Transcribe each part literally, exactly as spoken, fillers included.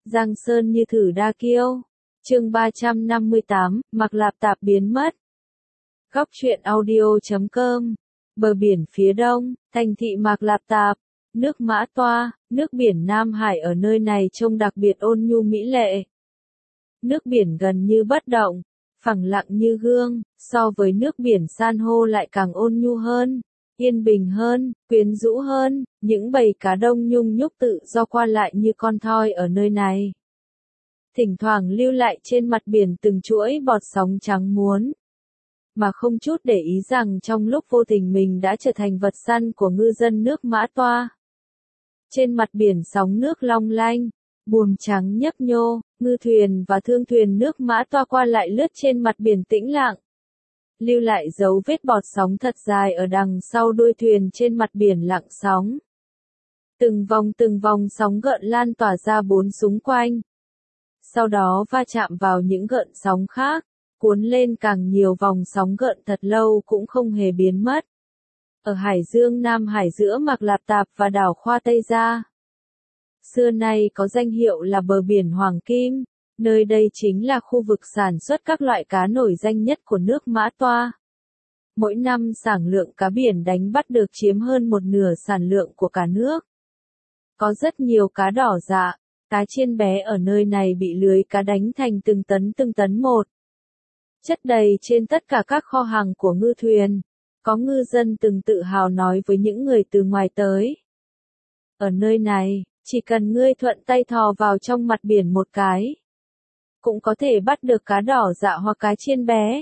Giang sơn như thử đa kiêu. Chương ba trăm năm mươi tám, Mạc Lạp Tạp biến mất. Góc truyện audio chấm com. Bờ biển phía đông, thành thị Mạc Lạp Tạp, nước Mã Toa, nước biển Nam Hải ở nơi này trông đặc biệt ôn nhu mỹ lệ. Nước biển gần như bất động, phẳng lặng như gương, so với nước biển san hô lại càng ôn nhu hơn, yên bình hơn, quyến rũ hơn, những bầy cá đông nhung nhúc tự do qua lại như con thoi ở nơi này. Thỉnh thoảng lưu lại trên mặt biển từng chuỗi bọt sóng trắng muốn. Mà không chút để ý rằng trong lúc vô tình mình đã trở thành vật săn của ngư dân nước Mã Toa. Trên mặt biển sóng nước long lanh, buồm trắng nhấp nhô, ngư thuyền và thương thuyền nước Mã Toa qua lại lướt trên mặt biển tĩnh lặng. Lưu lại dấu vết bọt sóng thật dài ở đằng sau đuôi thuyền trên mặt biển lặng sóng. Từng vòng từng vòng sóng gợn lan tỏa ra bốn xung quanh. Sau đó va chạm vào những gợn sóng khác, cuốn lên càng nhiều vòng sóng gợn thật lâu cũng không hề biến mất. Ở Hải Dương Nam Hải giữa Mạc Lạp Tạp và đảo Khoa Tây Gia. Xưa nay có danh hiệu là bờ biển Hoàng Kim, nơi đây chính là khu vực sản xuất các loại cá nổi danh nhất của nước Mã Toa. Mỗi năm sản lượng cá biển đánh bắt được chiếm hơn một nửa sản lượng của cả nước. Có rất nhiều cá đỏ dạ, cá chiên bé ở nơi này bị lưới cá đánh thành từng tấn từng tấn một. Chất đầy trên tất cả các kho hàng của ngư thuyền. Có ngư dân từng tự hào nói với những người từ ngoài tới. Ở nơi này, chỉ cần ngươi thuận tay thò vào trong mặt biển một cái, cũng có thể bắt được cá đỏ dạ hoặc cá chiên bé.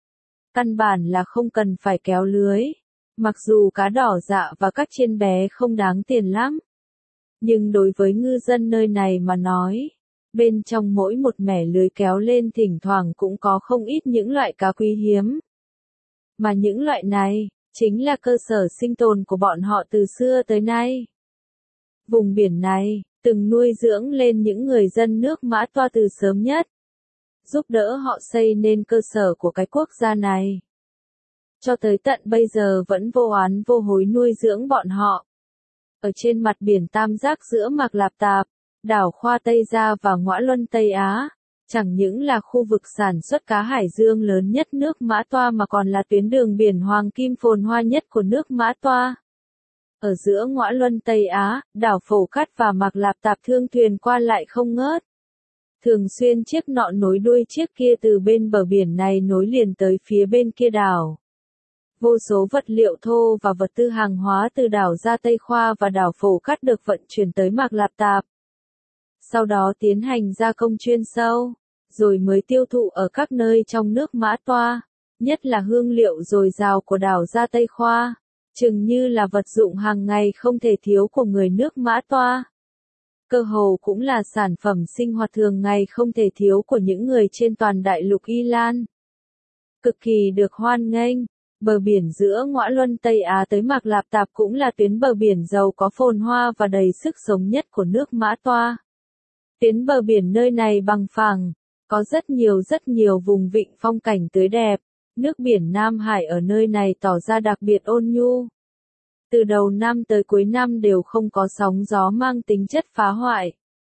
Căn bản là không cần phải kéo lưới. Mặc dù cá đỏ dạ và các chiên bé không đáng tiền lắm. Nhưng đối với ngư dân nơi này mà nói, bên trong mỗi một mẻ lưới kéo lên thỉnh thoảng cũng có không ít những loại cá quý hiếm. Mà những loại này, chính là cơ sở sinh tồn của bọn họ từ xưa tới nay. Vùng biển này, từng nuôi dưỡng lên những người dân nước Mã Toa từ sớm nhất. Giúp đỡ họ xây nên cơ sở của cái quốc gia này. Cho tới tận bây giờ vẫn vô oán vô hối nuôi dưỡng bọn họ. Ở trên mặt biển tam giác giữa Mạc Lạp Tạp, đảo Khoa Tây Gia và Ngoã Luân Tây Á, chẳng những là khu vực sản xuất cá hải dương lớn nhất nước Mã Toa mà còn là tuyến đường biển hoàng kim phồn hoa nhất của nước Mã Toa. Ở giữa Ngoã Luân Tây Á, đảo Phổ Cát và Mạc Lạp Tạp thương thuyền qua lại không ngớt. Thường xuyên chiếc nọ nối đuôi chiếc kia từ bên bờ biển này nối liền tới phía bên kia đảo. Vô số vật liệu thô và vật tư hàng hóa từ đảo Gia Tây Khoa và đảo Phổ Cát được vận chuyển tới Mạc Lạp Tạp. Sau đó tiến hành gia công chuyên sâu, rồi mới tiêu thụ ở các nơi trong nước Mã Toa, nhất là hương liệu dồi dào của đảo Gia Tây Khoa, chừng như là vật dụng hàng ngày không thể thiếu của người nước Mã Toa. Cơ hồ cũng là sản phẩm sinh hoạt thường ngày không thể thiếu của những người trên toàn đại lục Y Lan. Cực kỳ được hoan nghênh, bờ biển giữa Ngoã Luân Tây Á tới Mạc Lạp Tạp cũng là tuyến bờ biển giàu có phồn hoa và đầy sức sống nhất của nước Mã Toa. Tuyến bờ biển nơi này bằng phẳng, có rất nhiều rất nhiều vùng vịnh phong cảnh tươi đẹp, nước biển Nam Hải ở nơi này tỏ ra đặc biệt ôn nhu. Từ đầu năm tới cuối năm đều không có sóng gió mang tính chất phá hoại,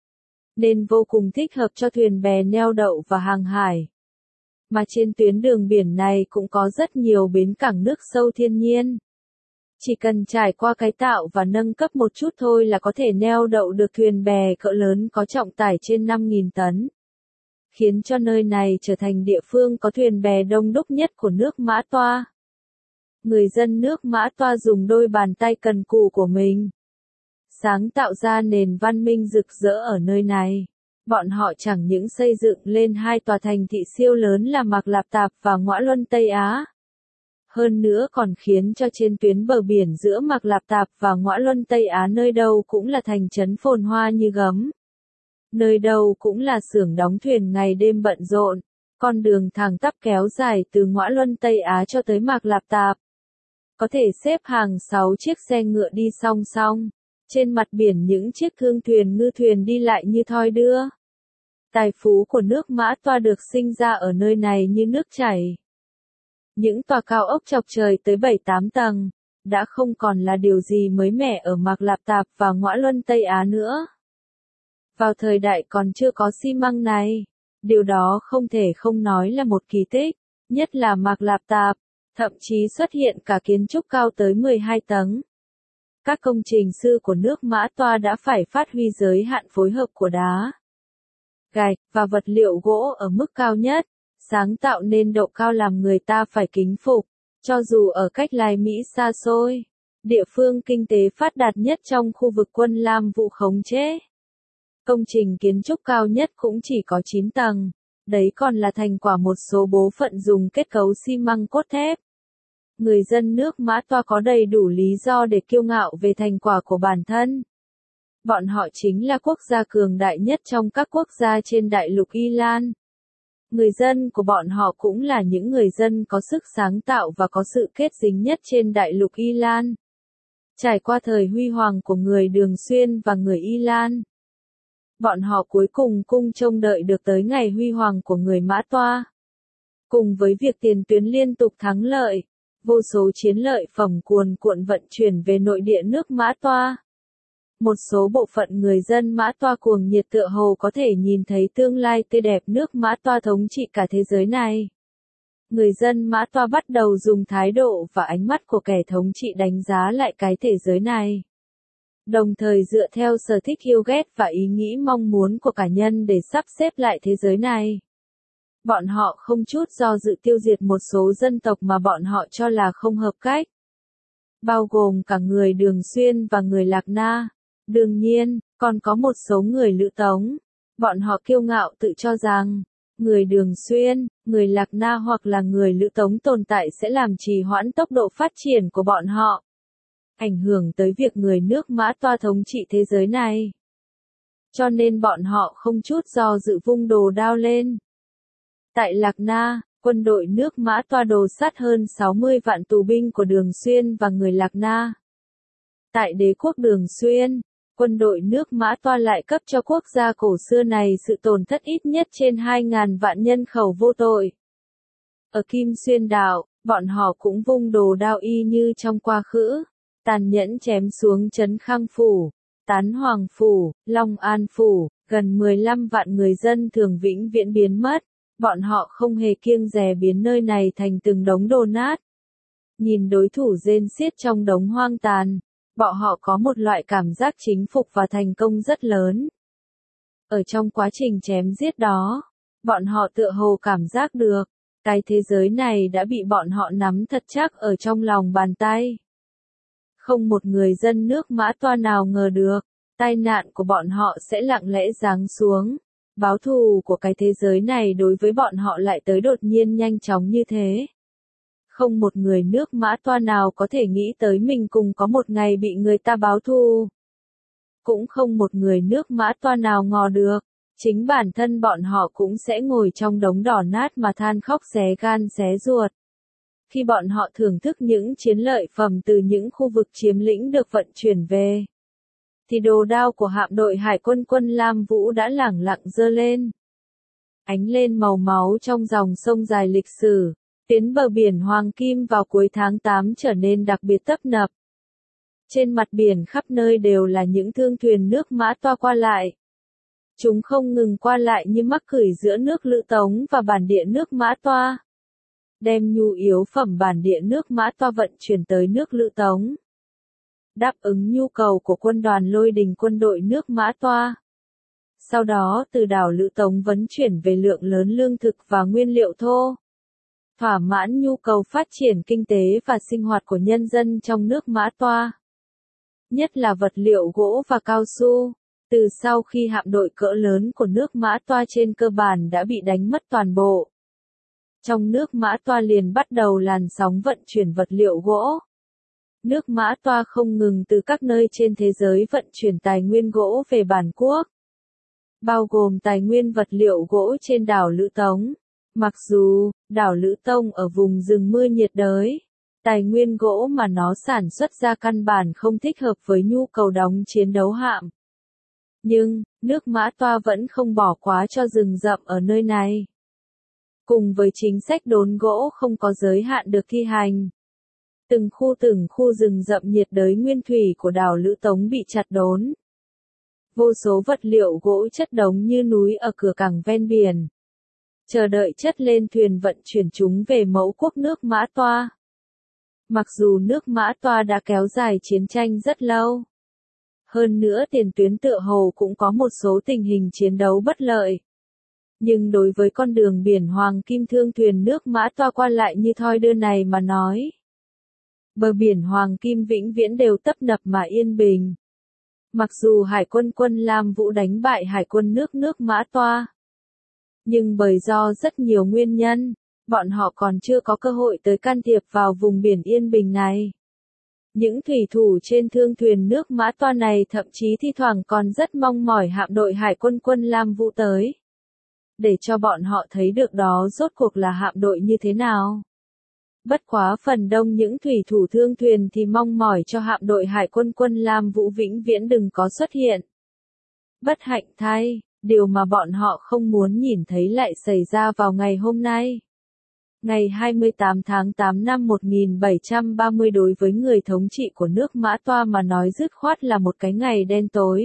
nên vô cùng thích hợp cho thuyền bè neo đậu và hàng hải. Mà trên tuyến đường biển này cũng có rất nhiều bến cảng nước sâu thiên nhiên. Chỉ cần trải qua cải tạo và nâng cấp một chút thôi là có thể neo đậu được thuyền bè cỡ lớn có trọng tải trên năm nghìn tấn. Khiến cho nơi này trở thành địa phương có thuyền bè đông đúc nhất của nước Mã Toa. Người dân nước Mã Toa dùng đôi bàn tay cần cù của mình, sáng tạo ra nền văn minh rực rỡ ở nơi này. Bọn họ chẳng những xây dựng lên hai tòa thành thị siêu lớn là Mạc Lạp Tạp và Ngoã Luân Tây Á. Hơn nữa còn khiến cho trên tuyến bờ biển giữa Mạc Lạp Tạp và Ngoã Luân Tây Á nơi đâu cũng là thành trấn phồn hoa như gấm. Nơi đâu cũng là xưởng đóng thuyền ngày đêm bận rộn, con đường thẳng tắp kéo dài từ Ngoã Luân Tây Á cho tới Mạc Lạp Tạp. Có thể xếp hàng sáu chiếc xe ngựa đi song song, trên mặt biển những chiếc thương thuyền ngư thuyền đi lại như thoi đưa. Tài phú của nước Mã Toa được sinh ra ở nơi này như nước chảy. Những tòa cao ốc chọc trời tới bảy tám tầng, đã không còn là điều gì mới mẻ ở Mạc Lạp Tạp và Ngoã Luân Tây Á nữa. Vào thời đại còn chưa có xi măng này, điều đó không thể không nói là một kỳ tích, nhất là Mạc Lạp Tạp, thậm chí xuất hiện cả kiến trúc cao tới mười hai tầng. Các công trình sư của nước Mã Toa đã phải phát huy giới hạn phối hợp của đá, gạch và vật liệu gỗ ở mức cao nhất, sáng tạo nên độ cao làm người ta phải kính phục, cho dù ở cách Lai Mỹ xa xôi, địa phương kinh tế phát đạt nhất trong khu vực quân Lam Vũ khống chế. Công trình kiến trúc cao nhất cũng chỉ có chín tầng, đấy còn là thành quả một số bộ phận dùng kết cấu xi măng cốt thép. Người dân nước Mã Toa có đầy đủ lý do để kiêu ngạo về thành quả của bản thân. Bọn họ chính là quốc gia cường đại nhất trong các quốc gia trên đại lục Y Lan. Người dân của bọn họ cũng là những người dân có sức sáng tạo và có sự kết dính nhất trên đại lục Y Lan. Trải qua thời huy hoàng của người Đường Xuyên và người Y Lan, bọn họ cuối cùng cung trông đợi được tới ngày huy hoàng của người Mã Toa. Cùng với việc tiền tuyến liên tục thắng lợi, vô số chiến lợi phẩm cuồn cuộn vận chuyển về nội địa nước Mã Toa. Một số bộ phận người dân Mã Toa cuồng nhiệt tựa hồ có thể nhìn thấy tương lai tươi đẹp nước Mã Toa thống trị cả thế giới này. Người dân Mã Toa bắt đầu dùng thái độ và ánh mắt của kẻ thống trị đánh giá lại cái thế giới này. Đồng thời dựa theo sở thích yêu ghét và ý nghĩ mong muốn của cả nhân để sắp xếp lại thế giới này. Bọn họ không chút do dự tiêu diệt một số dân tộc mà bọn họ cho là không hợp cách, bao gồm cả người Đường Xuyên và người Lạc Na. Đương nhiên, còn có một số người Lữ Tống. Bọn họ kiêu ngạo tự cho rằng, người Đường Xuyên, người Lạc Na hoặc là người Lữ Tống tồn tại sẽ làm trì hoãn tốc độ phát triển của bọn họ, ảnh hưởng tới việc người nước Mã Toa thống trị thế giới này. Cho nên bọn họ không chút do dự vung đồ đao lên. Tại Lạc Na, quân đội nước Mã Toa đồ sát hơn sáu mươi vạn tù binh của Đường Xuyên và người Lạc Na. Tại đế quốc Đường Xuyên, quân đội nước Mã Toa lại cấp cho quốc gia cổ xưa này sự tổn thất ít nhất trên hai nghìn vạn nhân khẩu vô tội. Ở Kim Xuyên Đảo, bọn họ cũng vung đồ đao y như trong quá khứ, tàn nhẫn chém xuống Trấn Khang Phủ, Tán Hoàng Phủ, Long An Phủ, gần mười lăm vạn người dân thường vĩnh viễn biến mất. Bọn họ không hề kiêng dè biến nơi này thành từng đống đổ nát. Nhìn đối thủ rên xiết trong đống hoang tàn, bọn họ có một loại cảm giác chính phục và thành công rất lớn. Ở trong quá trình chém giết đó, bọn họ tựa hồ cảm giác được, cái thế giới này đã bị bọn họ nắm thật chắc ở trong lòng bàn tay. Không một người dân nước Mã Toa nào ngờ được, tai nạn của bọn họ sẽ lặng lẽ giáng xuống. Báo thù của cái thế giới này đối với bọn họ lại tới đột nhiên nhanh chóng như thế. Không một người nước Mã Toa nào có thể nghĩ tới mình cùng có một ngày bị người ta báo thù. Cũng không một người nước Mã Toa nào ngờ được, chính bản thân bọn họ cũng sẽ ngồi trong đống đổ nát mà than khóc xé gan xé ruột. Khi bọn họ thưởng thức những chiến lợi phẩm từ những khu vực chiếm lĩnh được vận chuyển về, thì đồ đao của hạm đội hải quân quân Lam Vũ đã lẳng lặng giơ lên. Ánh lên màu máu trong dòng sông dài lịch sử, tiến bờ biển Hoàng Kim vào cuối tháng tám trở nên đặc biệt tấp nập. Trên mặt biển khắp nơi đều là những thương thuyền nước Mã Toa qua lại. Chúng không ngừng qua lại như mắc cửi giữa nước Lữ Tống và bản địa nước Mã Toa, đem nhu yếu phẩm bản địa nước Mã Toa vận chuyển tới nước Lữ Tống, đáp ứng nhu cầu của quân đoàn Lôi Đình quân đội nước Mã Toa. Sau đó từ đảo Lữ Tống vấn chuyển về lượng lớn lương thực và nguyên liệu thô, thỏa mãn nhu cầu phát triển kinh tế và sinh hoạt của nhân dân trong nước Mã Toa. Nhất là vật liệu gỗ và cao su, từ sau khi hạm đội cỡ lớn của nước Mã Toa trên cơ bản đã bị đánh mất toàn bộ. Trong nước Mã Toa liền bắt đầu làn sóng vận chuyển vật liệu gỗ. Nước Mã Toa không ngừng từ các nơi trên thế giới vận chuyển tài nguyên gỗ về bản quốc, bao gồm tài nguyên vật liệu gỗ trên đảo Lữ Tống. Mặc dù, đảo Lữ Tông ở vùng rừng mưa nhiệt đới, tài nguyên gỗ mà nó sản xuất ra căn bản không thích hợp với nhu cầu đóng chiến đấu hạm. Nhưng, nước Mã Toa vẫn không bỏ quá cho rừng rậm ở nơi này. Cùng với chính sách đốn gỗ không có giới hạn được thi hành, từng khu từng khu rừng rậm nhiệt đới nguyên thủy của đảo Lữ Tống bị chặt đốn. Vô số vật liệu gỗ chất đống như núi ở cửa cảng ven biển, chờ đợi chất lên thuyền vận chuyển chúng về mẫu quốc nước Mã Toa. Mặc dù nước Mã Toa đã kéo dài chiến tranh rất lâu, hơn nữa tiền tuyến tựa hồ cũng có một số tình hình chiến đấu bất lợi. Nhưng đối với con đường biển Hoàng Kim thương thuyền nước Mã Toa qua lại như thoi đưa này mà nói, bờ biển Hoàng Kim vĩnh viễn đều tấp nập mà yên bình. Mặc dù Hải quân quân Lam Vũ đánh bại Hải quân nước nước Mã Toa, nhưng bởi do rất nhiều nguyên nhân, bọn họ còn chưa có cơ hội tới can thiệp vào vùng biển yên bình này. Những thủy thủ trên thương thuyền nước Mã Toa này thậm chí thi thoảng còn rất mong mỏi hạm đội Hải quân quân Lam Vũ tới, để cho bọn họ thấy được đó rốt cuộc là hạm đội như thế nào. Bất quá phần đông những thủy thủ thương thuyền thì mong mỏi cho hạm đội Hải quân quân Lam Vũ vĩnh viễn đừng có xuất hiện. Bất hạnh thay, điều mà bọn họ không muốn nhìn thấy lại xảy ra vào ngày hôm nay. Ngày hai mươi tám tháng tám năm một nghìn bảy trăm ba mươi đối với người thống trị của nước Mã Toa mà nói dứt khoát là một cái ngày đen tối.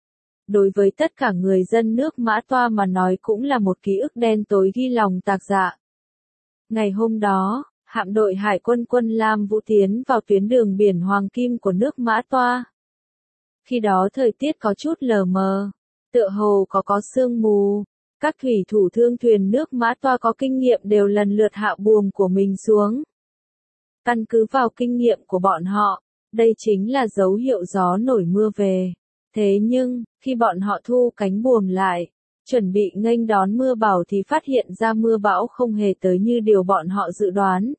Đối với tất cả người dân nước Mã Toa mà nói cũng là một ký ức đen tối ghi lòng tạc dạ. Ngày hôm đó, hạm đội Hải quân quân Lam Vũ tiến vào tuyến đường biển Hoàng Kim của nước Mã Toa. Khi đó thời tiết có chút lờ mờ, tựa hồ có có sương mù. Các thủy thủ thương thuyền nước Mã Toa có kinh nghiệm đều lần lượt hạ buồm của mình xuống. Căn cứ vào kinh nghiệm của bọn họ, đây chính là dấu hiệu gió nổi mưa về. Thế nhưng, khi bọn họ thu cánh buồm lại, chuẩn bị nghênh đón mưa bão thì phát hiện ra mưa bão không hề tới như điều bọn họ dự đoán.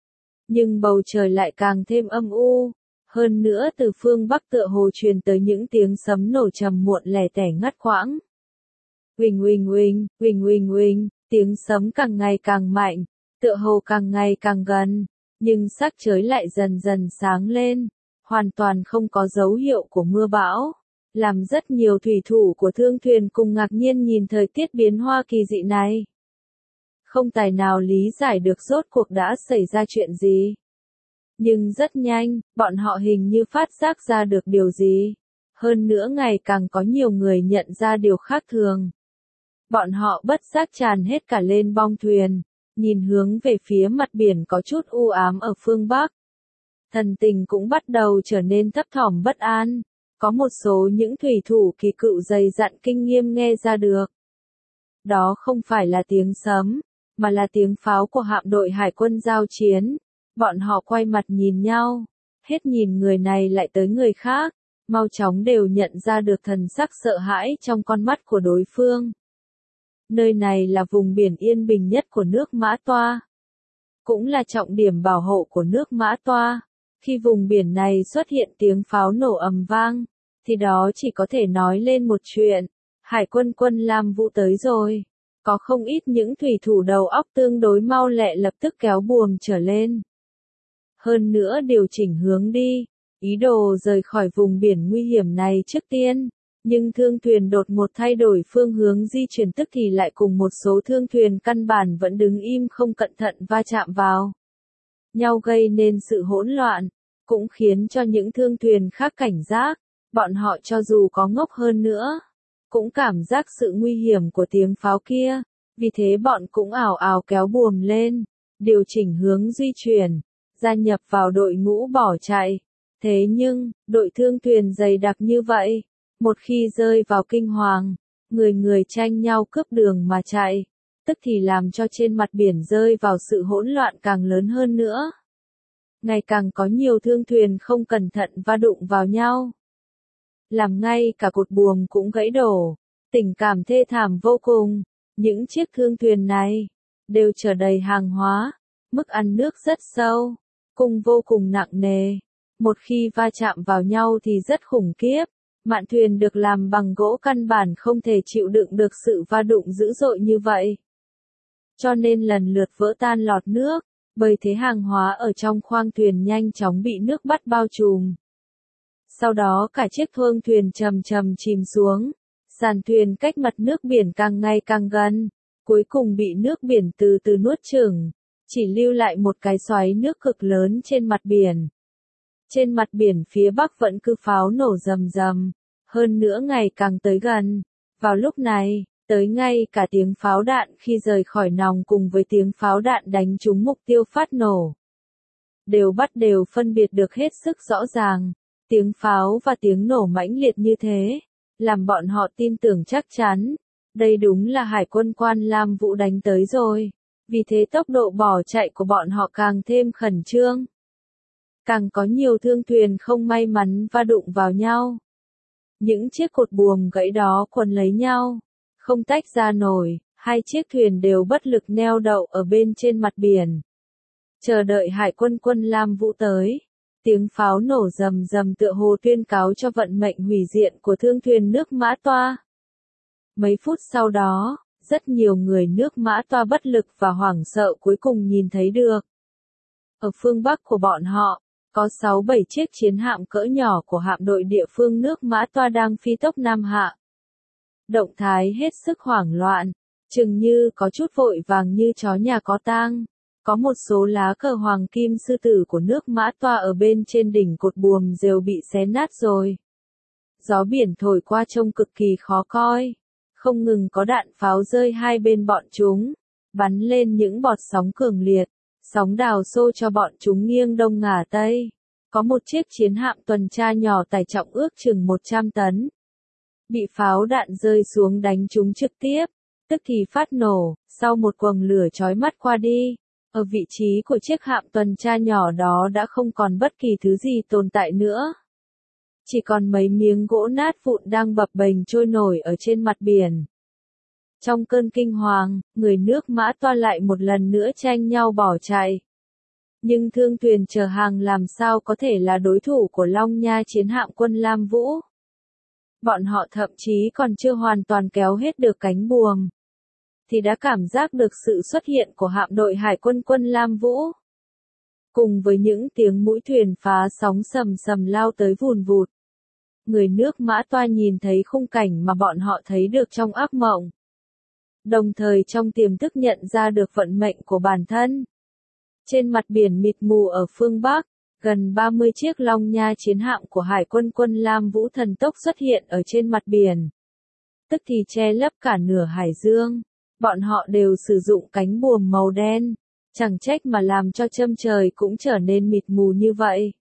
Nhưng bầu trời lại càng thêm âm u, hơn nữa từ phương Bắc tựa hồ truyền tới những tiếng sấm nổ trầm muộn lẻ tẻ ngắt quãng. Huỳnh huỳnh huỳnh, huỳnh huỳnh huỳnh, tiếng sấm càng ngày càng mạnh, tựa hồ càng ngày càng gần, nhưng sắc trời lại dần dần sáng lên, hoàn toàn không có dấu hiệu của mưa bão, làm rất nhiều thủy thủ của thương thuyền cùng ngạc nhiên nhìn thời tiết biến hoa kỳ dị này. Không tài nào lý giải được rốt cuộc đã xảy ra chuyện gì. Nhưng rất nhanh, bọn họ hình như phát giác ra được điều gì. Hơn nữa ngày càng có nhiều người nhận ra điều khác thường. Bọn họ bất giác tràn hết cả lên bong thuyền, nhìn hướng về phía mặt biển có chút u ám ở phương Bắc. Thần tình cũng bắt đầu trở nên thấp thỏm bất an, có một số những thủy thủ kỳ cựu dày dặn kinh nghiêm nghe ra được. Đó không phải là tiếng sấm, mà là tiếng pháo của hạm đội Hải quân giao chiến. Bọn họ quay mặt nhìn nhau, hết nhìn người này lại tới người khác, mau chóng đều nhận ra được thần sắc sợ hãi trong con mắt của đối phương. Nơi này là vùng biển yên bình nhất của nước Mã Toa, cũng là trọng điểm bảo hộ của nước Mã Toa. Khi vùng biển này xuất hiện tiếng pháo nổ ầm vang, thì đó chỉ có thể nói lên một chuyện, Hải quân quân Lam Vũ tới rồi. Có không ít những thủy thủ đầu óc tương đối mau lẹ lập tức kéo buồm trở lên. Hơn nữa điều chỉnh hướng đi, ý đồ rời khỏi vùng biển nguy hiểm này trước tiên. Nhưng thương thuyền đột ngột thay đổi phương hướng di chuyển tức thì lại cùng một số thương thuyền căn bản vẫn đứng im không cẩn thận va chạm vào nhau gây nên sự hỗn loạn, cũng khiến cho những thương thuyền khác cảnh giác. Bọn họ cho dù có ngốc hơn nữa, cũng cảm giác sự nguy hiểm của tiếng pháo kia, vì thế bọn cũng ào ào kéo buồm lên, điều chỉnh hướng di chuyển, gia nhập vào đội ngũ bỏ chạy. Thế nhưng, đội thương thuyền dày đặc như vậy, một khi rơi vào kinh hoàng, người người tranh nhau cướp đường mà chạy, tức thì làm cho trên mặt biển rơi vào sự hỗn loạn càng lớn hơn nữa. Ngày càng có nhiều thương thuyền không cẩn thận va đụng vào nhau, làm ngay cả cột buồm cũng gãy đổ, tình cảm thê thảm vô cùng. Những chiếc thương thuyền này đều chở đầy hàng hóa, mức ăn nước rất sâu, cung vô cùng nặng nề. Một khi va chạm vào nhau thì rất khủng khiếp. Mạn thuyền được làm bằng gỗ căn bản không thể chịu đựng được sự va đụng dữ dội như vậy, cho nên lần lượt vỡ tan lọt nước, bởi thế hàng hóa ở trong khoang thuyền nhanh chóng bị nước bắt bao trùm. Sau đó cả chiếc thương thuyền chầm chầm chìm xuống, sàn thuyền cách mặt nước biển càng ngày càng gần, cuối cùng bị nước biển từ từ nuốt chửng, chỉ lưu lại một cái xoáy nước cực lớn trên mặt biển. Trên mặt biển phía bắc vẫn cứ pháo nổ rầm rầm, hơn nữa ngày càng tới gần. Vào lúc này, tới ngay cả tiếng pháo đạn khi rời khỏi nòng cùng với tiếng pháo đạn đánh trúng mục tiêu phát nổ. Đều bắt đều phân biệt được hết sức rõ ràng. Tiếng pháo và tiếng nổ mãnh liệt như thế, làm bọn họ tin tưởng chắc chắn. Đây đúng là hải quân Quan Lam Vũ đánh tới rồi. Vì thế tốc độ bỏ chạy của bọn họ càng thêm khẩn trương. Càng có nhiều thương thuyền không may mắn va đụng vào nhau. Những chiếc cột buồm gãy đó quấn lấy nhau, không tách ra nổi, hai chiếc thuyền đều bất lực neo đậu ở bên trên mặt biển. Chờ đợi hải quân Quân Lam Vũ tới. Tiếng pháo nổ rầm rầm tựa hồ tuyên cáo cho vận mệnh hủy diệt của thương thuyền nước Mã Toa. Mấy phút sau đó, rất nhiều người nước Mã Toa bất lực và hoảng sợ cuối cùng nhìn thấy được. Ở phương Bắc của bọn họ, có sáu bảy chiếc chiến hạm cỡ nhỏ của hạm đội địa phương nước Mã Toa đang phi tốc nam hạ. Động thái hết sức hoảng loạn, chừng như có chút vội vàng như chó nhà có tang. Có một số lá cờ hoàng kim sư tử của nước Mã Toa ở bên trên đỉnh cột buồm rều bị xé nát rồi. Gió biển thổi qua trông cực kỳ khó coi. Không ngừng có đạn pháo rơi hai bên bọn chúng, bắn lên những bọt sóng cường liệt, sóng đào xô cho bọn chúng nghiêng đông ngả tây. Có một chiếc chiến hạm tuần tra nhỏ tải trọng ước chừng một trăm tấn. Bị pháo đạn rơi xuống đánh chúng trực tiếp, tức thì phát nổ, sau một quầng lửa chói mắt qua đi. Ở vị trí của chiếc hạm tuần tra nhỏ đó đã không còn bất kỳ thứ gì tồn tại nữa. Chỉ còn mấy miếng gỗ nát vụn đang bập bềnh trôi nổi ở trên mặt biển. Trong cơn kinh hoàng, người nước Mã Toa lại một lần nữa tranh nhau bỏ chạy. Nhưng thương thuyền chở hàng làm sao có thể là đối thủ của Long Nha chiến hạm quân Lam Vũ. Bọn họ thậm chí còn chưa hoàn toàn kéo hết được cánh buồm, thì đã cảm giác được sự xuất hiện của hạm đội hải quân quân Lam Vũ. Cùng với những tiếng mũi thuyền phá sóng sầm sầm lao tới vùn vụt. Người nước Mã Toa nhìn thấy khung cảnh mà bọn họ thấy được trong ác mộng. Đồng thời trong tiềm thức nhận ra được vận mệnh của bản thân. Trên mặt biển mịt mù ở phương Bắc, gần ba mươi chiếc Long Nha chiến hạm của Hải quân quân Lam Vũ thần tốc xuất hiện ở trên mặt biển. Tức thì che lấp cả nửa hải dương. Bọn họ đều sử dụng cánh buồm màu đen. Chẳng trách mà làm cho châm trời cũng trở nên mịt mù như vậy.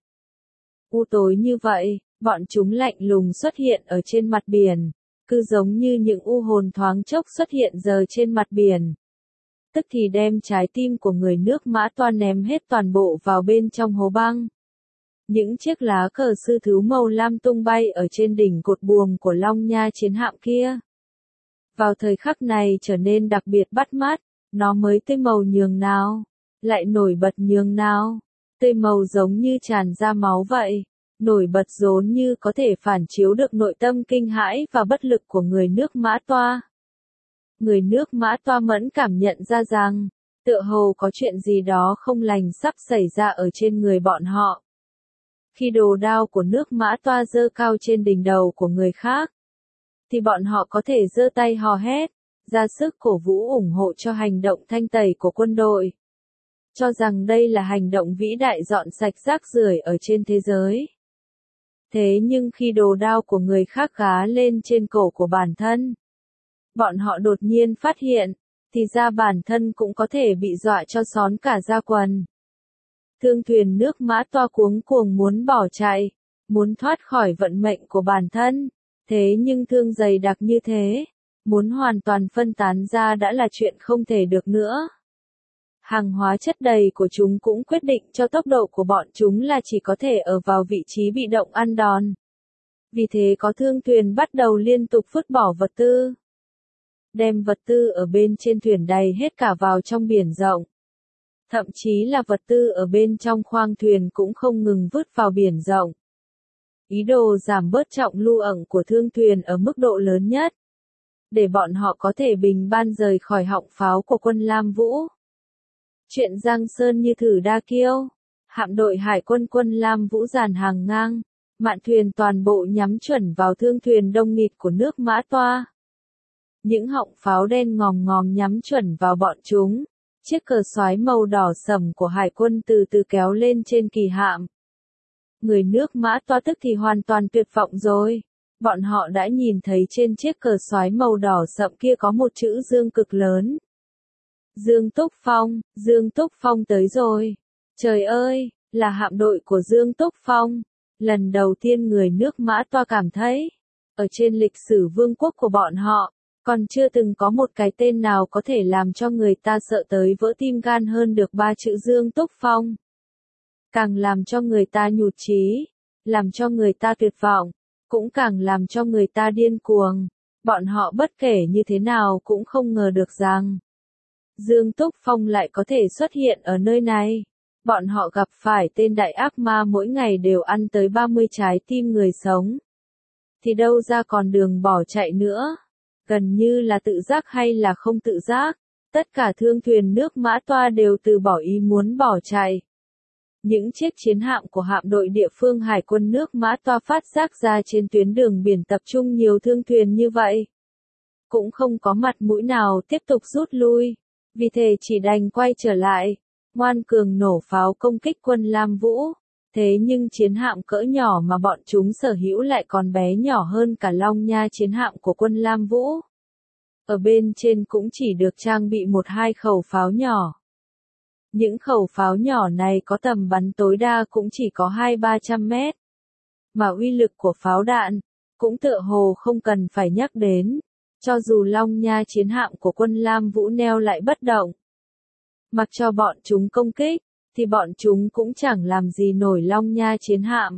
U tối như vậy, bọn chúng lạnh lùng xuất hiện ở trên mặt biển. Cứ giống như những u hồn thoáng chốc xuất hiện giờ trên mặt biển. Tức thì đem trái tim của người nước Mã Toa ném hết toàn bộ vào bên trong hố băng. Những chiếc lá cờ sư thứ màu lam tung bay ở trên đỉnh cột buồm của Long Nha chiến hạm kia. Vào thời khắc này trở nên đặc biệt bắt mắt, nó mới tươi màu nhường nào, lại nổi bật nhường nào, tươi màu giống như tràn ra máu vậy, nổi bật rốn như có thể phản chiếu được nội tâm kinh hãi và bất lực của người nước Mã Toa. Người nước Mã Toa mẫn cảm nhận ra rằng, tựa hồ có chuyện gì đó không lành sắp xảy ra ở trên người bọn họ. Khi đồ đao của nước Mã Toa giơ cao trên đỉnh đầu của người khác, thì bọn họ có thể giơ tay hò hét, ra sức cổ vũ ủng hộ cho hành động thanh tẩy của quân đội. Cho rằng đây là hành động vĩ đại dọn sạch rác rưởi ở trên thế giới. Thế nhưng khi đồ đao của người khác gá lên trên cổ của bản thân, bọn họ đột nhiên phát hiện, thì ra bản thân cũng có thể bị dọa cho xón cả da quần. Thương thuyền nước Mã Toa cuống cuồng muốn bỏ chạy, muốn thoát khỏi vận mệnh của bản thân. Thế nhưng thương dày đặc như thế, muốn hoàn toàn phân tán ra đã là chuyện không thể được nữa. Hàng hóa chất đầy của chúng cũng quyết định cho tốc độ của bọn chúng là chỉ có thể ở vào vị trí bị động ăn đòn. Vì thế có thương thuyền bắt đầu liên tục vứt bỏ vật tư. Đem vật tư ở bên trên thuyền đầy hết cả vào trong biển rộng. Thậm chí là vật tư ở bên trong khoang thuyền cũng không ngừng vứt vào biển rộng. Ý đồ giảm bớt trọng lưu ẩn của thương thuyền ở mức độ lớn nhất. Để bọn họ có thể bình ban rời khỏi họng pháo của quân Lam Vũ. Chuyện Giang Sơn như thử đa kiêu. Hạm đội hải quân quân Lam Vũ dàn hàng ngang. Mạn thuyền toàn bộ nhắm chuẩn vào thương thuyền đông nghịt của nước Mã Toa. Những họng pháo đen ngòm ngòm nhắm chuẩn vào bọn chúng. Chiếc cờ xoáy màu đỏ sẫm của hải quân từ từ kéo lên trên kỳ hạm. Người nước Mã Toa tức thì hoàn toàn tuyệt vọng rồi. bọn họ đã nhìn thấy trên chiếc cờ soái màu đỏ sậm kia có một chữ Dương cực lớn. Dương Túc Phong, Dương Túc Phong tới rồi. Trời ơi, là hạm đội của Dương Túc Phong. Lần đầu tiên người nước Mã Toa cảm thấy, ở trên lịch sử vương quốc của bọn họ, còn chưa từng có một cái tên nào có thể làm cho người ta sợ tới vỡ tim gan hơn được ba chữ Dương Túc Phong. Càng làm cho người ta nhụt chí, làm cho người ta tuyệt vọng, cũng càng làm cho người ta điên cuồng. Bọn họ bất kể như thế nào cũng không ngờ được rằng Dương Túc Phong lại có thể xuất hiện ở nơi này. Bọn họ gặp phải tên đại ác ma mỗi ngày đều ăn tới ba mươi trái tim người sống. Thì đâu ra còn đường bỏ chạy nữa. Gần như là tự giác hay là không tự giác, tất cả thương thuyền nước Mã Toa đều từ bỏ ý muốn bỏ chạy. Những chiếc chiến hạm của hạm đội địa phương hải quân nước Mã Toa phát giác ra trên tuyến đường biển tập trung nhiều thương thuyền như vậy. Cũng không có mặt mũi nào tiếp tục rút lui, vì thế chỉ đành quay trở lại, ngoan cường nổ pháo công kích quân Lam Vũ. Thế nhưng chiến hạm cỡ nhỏ mà bọn chúng sở hữu lại còn bé nhỏ hơn cả Long Nha chiến hạm của quân Lam Vũ. Ở bên trên cũng chỉ được trang bị một hai khẩu pháo nhỏ. Những khẩu pháo nhỏ này có tầm bắn tối đa cũng chỉ có hai ba trăm mét. Mà uy lực của pháo đạn, cũng tựa hồ không cần phải nhắc đến. Cho dù Long Nha chiến hạm của quân Lam Vũ neo lại bất động, mặc cho bọn chúng công kích, thì bọn chúng cũng chẳng làm gì nổi Long Nha chiến hạm.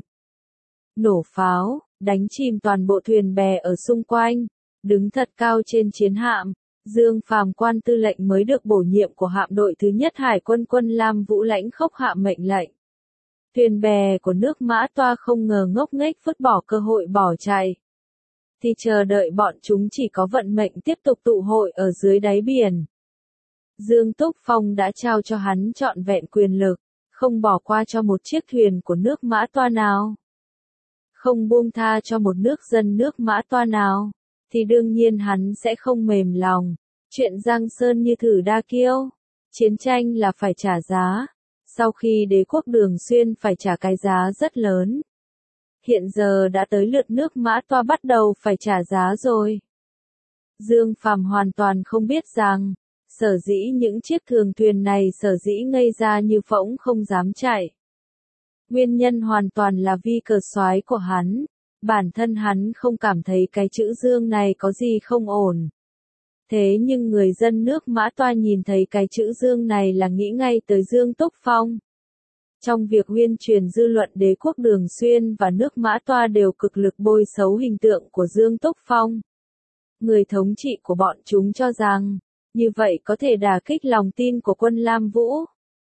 Nổ pháo, đánh chìm toàn bộ thuyền bè ở xung quanh, đứng thật cao trên chiến hạm. Dương Phàm quan tư lệnh mới được bổ nhiệm của hạm đội thứ nhất Hải quân quân Lam Vũ lãnh khốc hạ mệnh lệnh. Thuyền bè của nước Mã Toa không ngờ ngốc nghếch vứt bỏ cơ hội bỏ chạy. Thì chờ đợi bọn chúng chỉ có vận mệnh tiếp tục tụ hội ở dưới đáy biển. Dương Túc Phong đã trao cho hắn trọn vẹn quyền lực, không bỏ qua cho một chiếc thuyền của nước Mã Toa nào. Không buông tha cho một nước dân nước Mã Toa nào. Thì đương nhiên hắn sẽ không mềm lòng. Chuyện Giang Sơn như thử đa kiêu. Chiến tranh là phải trả giá. Sau khi đế quốc Đường Xuyên phải trả cái giá rất lớn. Hiện giờ đã tới lượt nước Mã Toa bắt đầu phải trả giá rồi. Dương Phàm hoàn toàn không biết rằng, sở dĩ những chiếc thường thuyền này sở dĩ ngây ra như phỗng không dám chạy. Nguyên nhân hoàn toàn là vì cờ soái của hắn. Bản thân hắn không cảm thấy cái chữ Dương này có gì không ổn. Thế nhưng người dân nước Mã Toa nhìn thấy cái chữ Dương này là nghĩ ngay tới Dương Túc Phong. Trong việc huyên truyền dư luận đế quốc Đường Xuyên và nước Mã Toa đều cực lực bôi xấu hình tượng của Dương Túc Phong. Người thống trị của bọn chúng cho rằng, như vậy có thể đả kích lòng tin của quân Lam Vũ.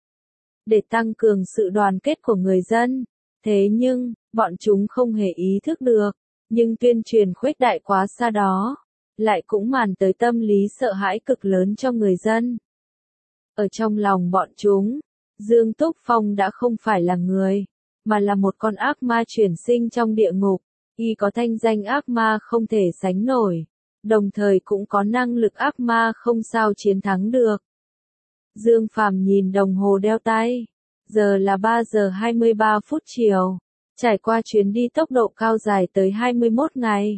Để tăng cường sự đoàn kết của người dân. Thế nhưng, bọn chúng không hề ý thức được, nhưng tuyên truyền khuếch đại quá xa đó, lại cũng màn tới tâm lý sợ hãi cực lớn cho người dân. Ở trong lòng bọn chúng, Dương Túc Phong đã không phải là người, mà là một con ác ma chuyển sinh trong địa ngục, y có thanh danh ác ma không thể sánh nổi, đồng thời cũng có năng lực ác ma không sao chiến thắng được. Dương Phàm nhìn đồng hồ đeo tay. Giờ là ba giờ hai mươi ba phút chiều. Trải qua chuyến đi tốc độ cao dài tới hai mươi mốt ngày.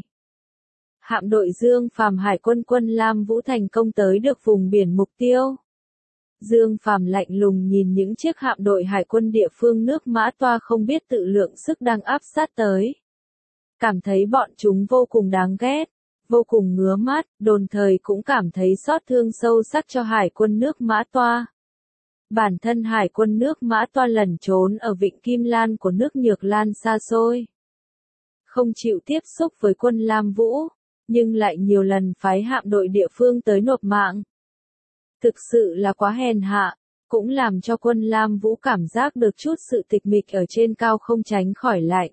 Hạm đội Dương Phàm Hải quân quân Lam Vũ thành công tới được vùng biển mục tiêu. Dương Phàm lạnh lùng nhìn những chiếc hạm đội hải quân địa phương nước Mã Toa không biết tự lượng sức đang áp sát tới. Cảm thấy bọn chúng vô cùng đáng ghét, vô cùng ngứa mắt, đồng thời cũng cảm thấy xót thương sâu sắc cho hải quân nước Mã Toa. Bản thân hải quân nước Mã Toa lẩn trốn ở vịnh Kim Lan của nước Nhược Lan xa xôi. Không chịu tiếp xúc với quân Lam Vũ, nhưng lại nhiều lần phái hạm đội địa phương tới nộp mạng. Thực sự là quá hèn hạ, cũng làm cho quân Lam Vũ cảm giác được chút sự tịch mịch ở trên cao không tránh khỏi lạnh.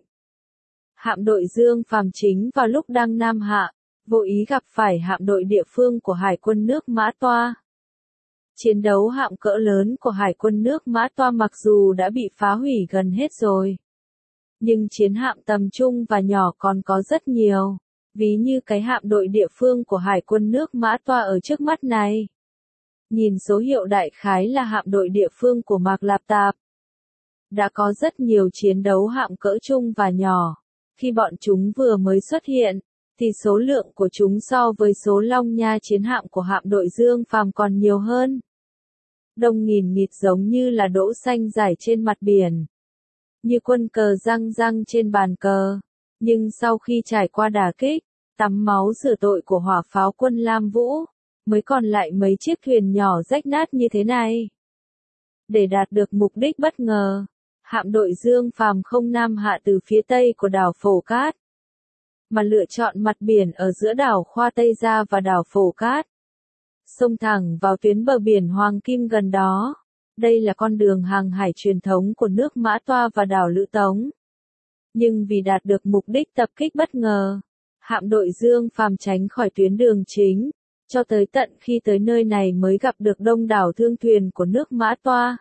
Hạm đội Dương Phàm chính vào lúc đang Nam Hạ, vô ý gặp phải hạm đội địa phương của hải quân nước Mã Toa. Chiến đấu hạm cỡ lớn của hải quân nước Mã Toa mặc dù đã bị phá hủy gần hết rồi. Nhưng chiến hạm tầm trung và nhỏ còn có rất nhiều, ví như cái hạm đội địa phương của hải quân nước Mã Toa ở trước mắt này. Nhìn số hiệu đại khái là hạm đội địa phương của Mạc Lạp Tạp. Đã có rất nhiều chiến đấu hạm cỡ trung và nhỏ. Khi bọn chúng vừa mới xuất hiện, thì số lượng của chúng so với số Long Nha chiến hạm của hạm đội Dương Phàm còn nhiều hơn. Đông nghìn nghịt giống như là đỗ xanh rải trên mặt biển. Như quân cờ răng răng trên bàn cờ. Nhưng sau khi trải qua đả kích, tắm máu rửa tội của hỏa pháo quân Lam Vũ, mới còn lại mấy chiếc thuyền nhỏ rách nát như thế này. Để đạt được mục đích bất ngờ, hạm đội Dương Phàm không nam hạ từ phía tây của đảo Phổ Cát, mà lựa chọn mặt biển ở giữa đảo Khoa Tây Gia và đảo Phổ Cát, xông thẳng vào tuyến bờ biển Hoàng Kim gần đó. Đây là con đường hàng hải truyền thống của nước Mã Toa và đảo Lữ Tống. Nhưng vì đạt được mục đích tập kích bất ngờ, hạm đội Dương Phàm tránh khỏi tuyến đường chính, cho tới tận khi tới nơi này mới gặp được đông đảo thương thuyền của nước Mã Toa.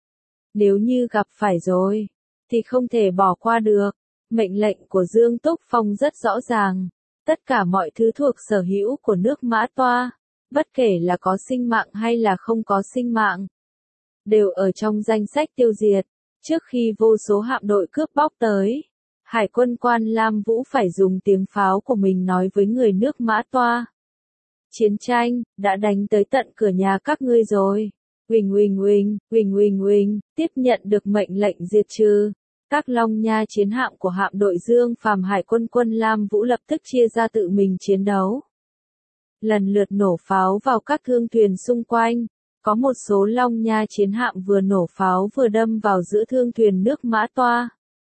Nếu như gặp phải rồi, thì không thể bỏ qua được. Mệnh lệnh của Dương Túc Phong rất rõ ràng. Tất cả mọi thứ thuộc sở hữu của nước Mã Toa, bất kể là có sinh mạng hay là không có sinh mạng, đều ở trong danh sách tiêu diệt. Trước khi vô số hạm đội cướp bóc tới, Hải quân quan Lam Vũ phải dùng tiếng pháo của mình nói với người nước Mã Toa. Chiến tranh đã đánh tới tận cửa nhà các ngươi rồi. Huỳnh huỳnh huỳnh, huỳnh huỳnh huỳnh, tiếp nhận được mệnh lệnh diệt trừ. Các Long Nha chiến hạm của hạm đội Dương Phàm Hải quân quân Lam Vũ lập tức chia ra tự mình chiến đấu. Lần lượt nổ pháo vào các thương thuyền xung quanh. Có một số Long Nha chiến hạm vừa nổ pháo vừa đâm vào giữa thương thuyền nước Mã Toa.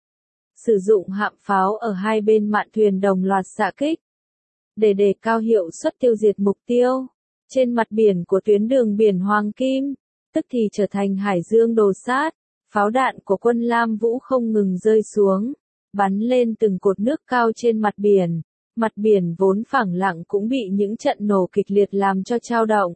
Sử dụng hạm pháo ở hai bên mạn thuyền đồng loạt xạ kích, để đề cao hiệu suất tiêu diệt mục tiêu. Trên mặt biển của tuyến đường biển Hoàng Kim, tức thì trở thành hải dương đồ sát. Pháo đạn của quân Lam Vũ không ngừng rơi xuống, bắn lên từng cột nước cao trên mặt biển. Mặt biển vốn phẳng lặng cũng bị những trận nổ kịch liệt làm cho chao động.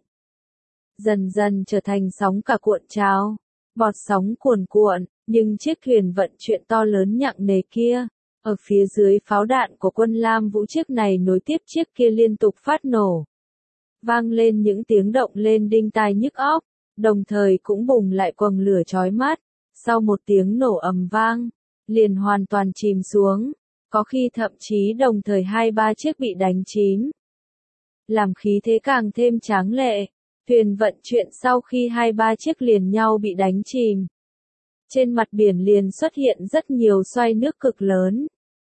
Dần dần trở thành sóng cả cuộn trào, bọt sóng cuồn cuộn, nhưng chiếc thuyền vận chuyển to lớn nặng nề kia, ở phía dưới pháo đạn của quân Lam Vũ chiếc này nối tiếp chiếc kia liên tục phát nổ. Vang lên những tiếng động lên đinh tai nhức óc, đồng thời cũng bùng lại quầng lửa chói mắt. Sau một tiếng nổ ầm vang, liền hoàn toàn chìm xuống, có khi thậm chí đồng thời hai ba chiếc bị đánh chìm. Làm khí thế càng thêm tráng lệ, thuyền vận chuyển sau khi hai ba chiếc liền nhau bị đánh chìm. Trên mặt biển liền xuất hiện rất nhiều xoáy nước cực lớn.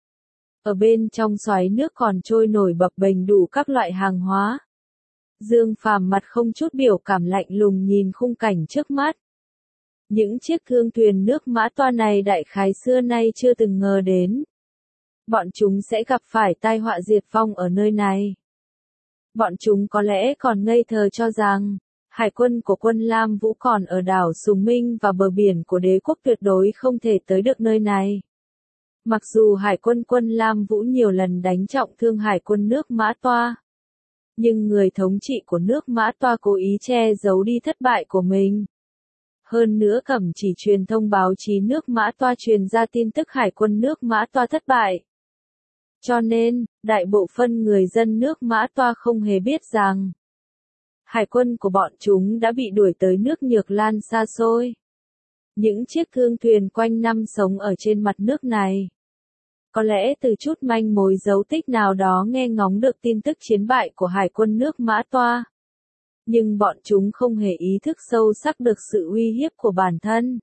Ở bên trong xoáy nước còn trôi nổi bập bềnh đủ các loại hàng hóa. Dương Phàm mặt không chút biểu cảm lạnh lùng nhìn khung cảnh trước mắt. Những chiếc thương thuyền nước Mã Toa này đại khái xưa nay chưa từng ngờ đến. Bọn chúng sẽ gặp phải tai họa diệt vong ở nơi này. Bọn chúng có lẽ còn ngây thơ cho rằng, hải quân của quân Lam Vũ còn ở đảo Sùng Minh và bờ biển của đế quốc tuyệt đối không thể tới được nơi này. Mặc dù hải quân quân Lam Vũ nhiều lần đánh trọng thương hải quân nước Mã Toa, nhưng người thống trị của nước Mã Toa cố ý che giấu đi thất bại của mình. Hơn nữa cẩm chỉ truyền thông báo chí nước Mã Toa truyền ra tin tức hải quân nước Mã Toa thất bại. Cho nên, đại bộ phận người dân nước Mã Toa không hề biết rằng, hải quân của bọn chúng đã bị đuổi tới nước Nhược Lan xa xôi. Những chiếc thương thuyền quanh năm sống ở trên mặt nước này. Có lẽ từ chút manh mối dấu tích nào đó nghe ngóng được tin tức chiến bại của hải quân nước Mã Toa. Nhưng bọn chúng không hề ý thức sâu sắc được sự uy hiếp của bản thân.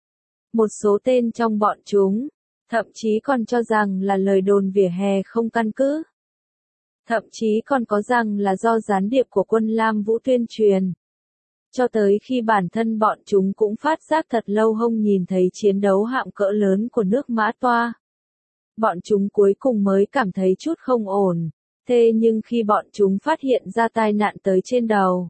Một số tên trong bọn chúng, thậm chí còn cho rằng là lời đồn vỉa hè không căn cứ. Thậm chí còn có rằng là do gián điệp của quân Lam Vũ tuyên truyền. Cho tới khi bản thân bọn chúng cũng phát giác thật lâu không nhìn thấy chiến đấu hạm cỡ lớn của nước Mã Toa. Bọn chúng cuối cùng mới cảm thấy chút không ổn. Thế nhưng khi bọn chúng phát hiện ra tai nạn tới trên đầu,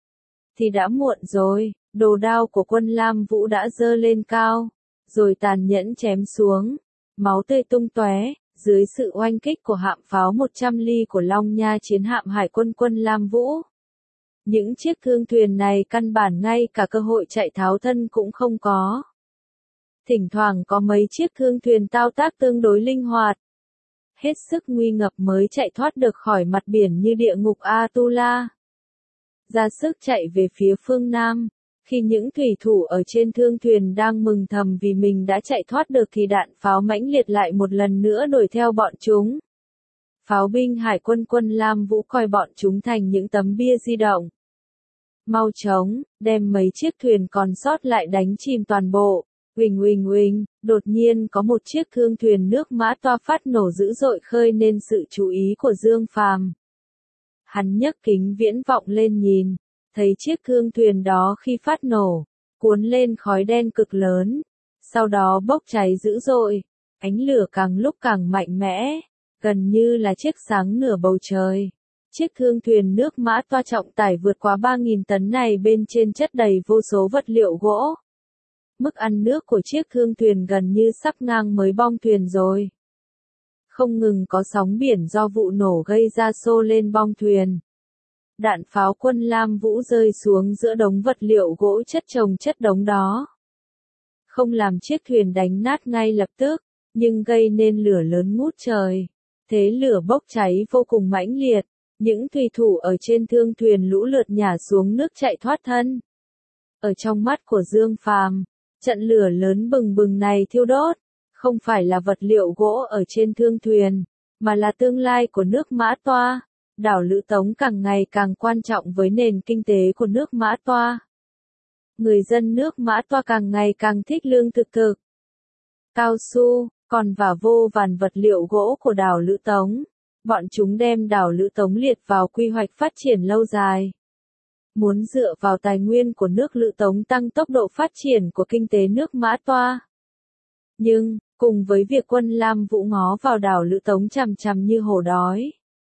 thì đã muộn rồi. Đồ đao của quân Lam Vũ đã giơ lên cao, rồi tàn nhẫn chém xuống. Máu tươi tung tóe. Dưới sự oanh kích của hạm pháo một trăm ly của Long Nha chiến hạm hải quân quân Lam Vũ, những chiếc thương thuyền này căn bản ngay cả cơ hội chạy tháo thân cũng không có. Thỉnh thoảng có mấy chiếc thương thuyền thao tác tương đối linh hoạt, hết sức nguy ngập mới chạy thoát được khỏi mặt biển như địa ngục Atula. Ra sức chạy về phía phương Nam, Khi những thủy thủ ở trên thương thuyền đang mừng thầm vì mình đã chạy thoát được thì đạn pháo mãnh liệt lại một lần nữa đuổi theo bọn chúng. Pháo binh Hải quân quân Lam Vũ coi bọn chúng thành những tấm bia di động. Mau chống, đem mấy chiếc thuyền còn sót lại đánh chìm toàn bộ. Uỳnh uỳnh uỳnh, đột nhiên có một chiếc thương thuyền nước Mã Toa phát nổ dữ dội khơi nên sự chú ý của Dương Phàm. Hắn nhấc kính viễn vọng lên nhìn, thấy chiếc thương thuyền đó khi phát nổ, cuốn lên khói đen cực lớn, sau đó bốc cháy dữ dội, ánh lửa càng lúc càng mạnh mẽ, gần như là chiếc sáng nửa bầu trời. Chiếc thương thuyền nước Mã Toa trọng tải vượt quá ba nghìn tấn này bên trên chất đầy vô số vật liệu gỗ. Mức ăn nước của chiếc thương thuyền gần như sắp ngang mới bong thuyền rồi. Không ngừng có sóng biển do vụ nổ gây ra xô lên bong thuyền. Đạn pháo quân Lam Vũ rơi xuống giữa đống vật liệu gỗ chất chồng chất đống đó. Không làm chiếc thuyền đánh nát ngay lập tức, nhưng gây nên lửa lớn ngút trời. Thế lửa bốc cháy vô cùng mãnh liệt. Những thủy thủ ở trên thương thuyền lũ lượt nhả xuống nước chạy thoát thân. Ở trong mắt của Dương Phàm, trận lửa lớn bừng bừng này thiêu đốt, không phải là vật liệu gỗ ở trên thương thuyền, mà là tương lai của nước Mã Toa. Đảo Lữ Tống càng ngày càng quan trọng với nền kinh tế của nước Mã Toa. Người dân nước Mã Toa càng ngày càng thích lương thực thực, cao su, còn và vô vàn vật liệu gỗ của đảo Lữ Tống. Bọn chúng đem đảo Lữ Tống liệt vào quy hoạch phát triển lâu dài. Muốn dựa vào tài nguyên của nước Lữ Tống tăng tốc độ phát triển của kinh tế nước Mã Toa. Nhưng, cùng với việc quân Lam Vũ ngó vào đảo Lữ Tống chằm chằm như hổ đói.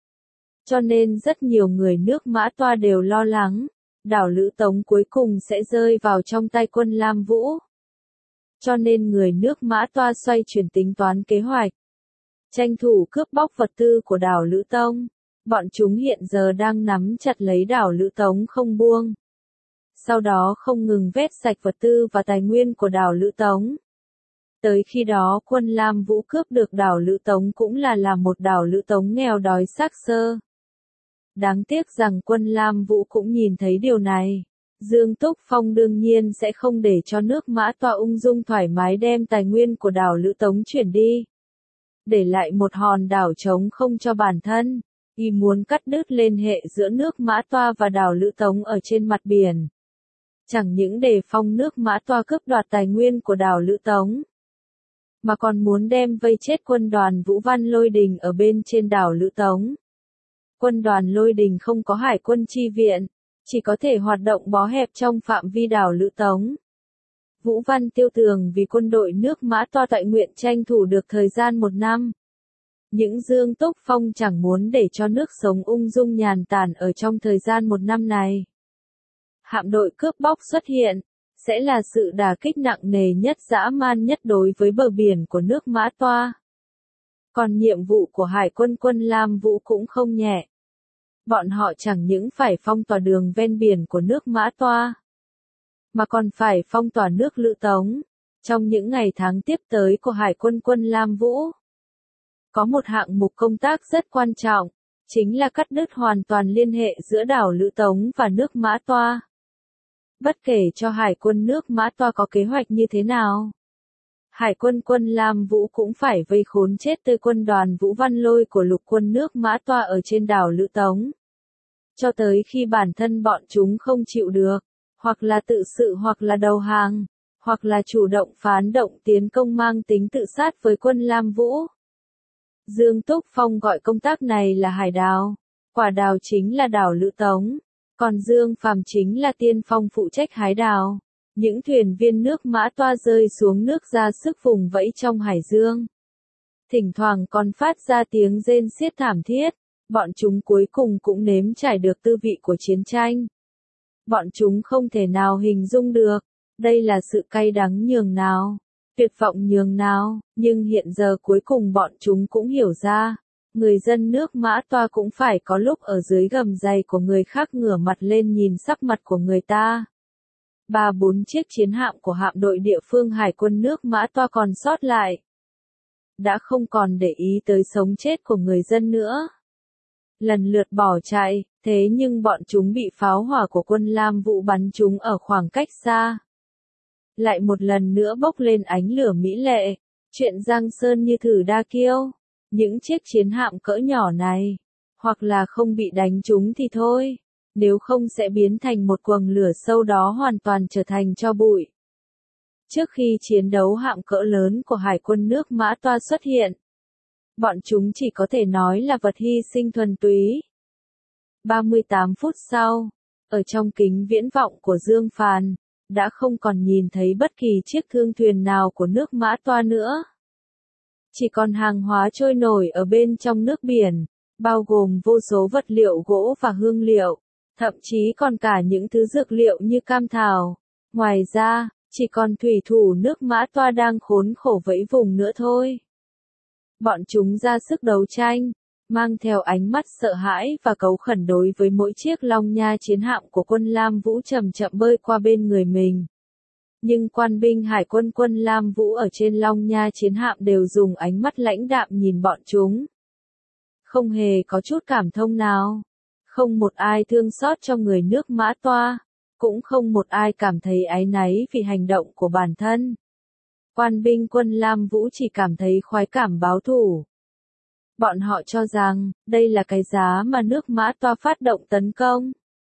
Cho nên rất nhiều người nước Mã Toa đều lo lắng, đảo Lữ Tống cuối cùng sẽ rơi vào trong tay quân Lam Vũ. Cho nên người nước Mã Toa xoay chuyển tính toán kế hoạch. Tranh thủ cướp bóc vật tư của đảo Lữ Tông. Bọn chúng hiện giờ đang nắm chặt lấy đảo Lữ Tống không buông. Sau đó không ngừng vét sạch vật tư và tài nguyên của đảo Lữ Tống. Tới khi đó quân Lam Vũ cướp được đảo Lữ Tống cũng là là một đảo Lữ Tống nghèo đói xác xơ. Đáng tiếc rằng quân Lam Vũ cũng nhìn thấy điều này. Dương Túc Phong đương nhiên sẽ không để cho nước Mã Toa ung dung thoải mái đem tài nguyên của đảo Lữ Tống chuyển đi. Để lại một hòn đảo trống không cho bản thân, y muốn cắt đứt liên hệ giữa nước Mã Toa và đảo Lữ Tống ở trên mặt biển. Chẳng những đề phòng nước Mã Toa cướp đoạt tài nguyên của đảo Lữ Tống, mà còn muốn đem vây chết quân đoàn Vũ Văn Lôi Đình ở bên trên đảo Lữ Tống. Quân đoàn Lôi Đình không có hải quân chi viện, chỉ có thể hoạt động bó hẹp trong phạm vi đảo Lữ Tống. Vũ Văn Tiêu Tường vì quân đội nước Mã Toa tại nguyện tranh thủ được thời gian một năm. Những Dương Túc Phong chẳng muốn để cho nước sống ung dung nhàn tản ở trong thời gian một năm này. Hạm đội cướp bóc xuất hiện, sẽ là sự đả kích nặng nề nhất dã man nhất đối với bờ biển của nước Mã Toa. Còn nhiệm vụ của Hải quân quân Lam Vũ cũng không nhẹ. Bọn họ chẳng những phải phong tỏa đường ven biển của nước Mã Toa, mà còn phải phong tỏa nước Lữ Tống. Trong những ngày tháng tiếp tới của Hải quân quân Lam Vũ, có một hạng mục công tác rất quan trọng, chính là cắt đứt hoàn toàn liên hệ giữa đảo Lữ Tống và nước Mã Toa. Bất kể cho Hải quân nước Mã Toa có kế hoạch như thế nào, Hải quân quân Lam Vũ cũng phải vây khốn chết tươi quân đoàn Vũ Văn Lôi của lục quân nước Mã Toa ở trên đảo Lữ Tống. Cho tới khi bản thân bọn chúng không chịu được, hoặc là tự sự hoặc là đầu hàng, hoặc là chủ động phán động tiến công mang tính tự sát với quân Lam Vũ. Dương Túc Phong gọi công tác này là hải đào. Quả đào chính là đảo Lữ Tống. Còn Dương Phàm chính là tiên phong phụ trách hái đào. Những thuyền viên nước Mã Toa rơi xuống nước ra sức vùng vẫy trong hải dương. Thỉnh thoảng còn phát ra tiếng rên xiết thảm thiết. Bọn chúng cuối cùng cũng nếm trải được tư vị của chiến tranh. Bọn chúng không thể nào hình dung được. Đây là sự cay đắng nhường nào. Tuyệt vọng nhường nào. Nhưng hiện giờ cuối cùng bọn chúng cũng hiểu ra. Người dân nước Mã Toa cũng phải có lúc ở dưới gầm giày của người khác ngửa mặt lên nhìn sắc mặt của người ta. Ba bốn chiếc chiến hạm của hạm đội địa phương hải quân nước Mã Toa còn sót lại. Đã không còn để ý tới sống chết của người dân nữa. lần lượt bỏ chạy, thế nhưng bọn chúng bị pháo hỏa của quân Lam Vũ bắn chúng ở khoảng cách xa. Lại một lần nữa bốc lên ánh lửa mỹ lệ, chuyện Giang Sơn như thử đa kiêu, những chiếc chiến hạm cỡ nhỏ này, hoặc là không bị đánh trúng thì thôi, nếu không sẽ biến thành một quầng lửa sâu đó hoàn toàn trở thành tro bụi. Trước khi chiến đấu hạm cỡ lớn của Hải quân nước Mã Toa xuất hiện, bọn chúng chỉ có thể nói là vật hy sinh thuần túy. ba mươi tám phút sau, ở trong kính viễn vọng của Dương Phàn, đã không còn nhìn thấy bất kỳ chiếc thương thuyền nào của nước Mã Toa nữa. Chỉ còn hàng hóa trôi nổi ở bên trong nước biển, bao gồm vô số vật liệu gỗ và hương liệu, thậm chí còn cả những thứ dược liệu như cam thảo. Ngoài ra, chỉ còn thủy thủ nước Mã Toa đang khốn khổ vẫy vùng nữa thôi. Bọn chúng ra sức đấu tranh, mang theo ánh mắt sợ hãi và cấu khẩn đối với mỗi chiếc Long Nha chiến hạm của quân Lam Vũ chậm chậm bơi qua bên người mình. Nhưng quan binh hải quân quân Lam Vũ ở trên Long Nha chiến hạm đều dùng ánh mắt lãnh đạm nhìn bọn chúng. Không hề có chút cảm thông nào. Không một ai thương xót cho người nước Mã Toa. Cũng không một ai cảm thấy áy náy vì hành động của bản thân. Quan binh quân Lam Vũ chỉ cảm thấy khoái cảm báo thù. Bọn họ cho rằng, đây là cái giá mà nước Mã Toa phát động tấn công.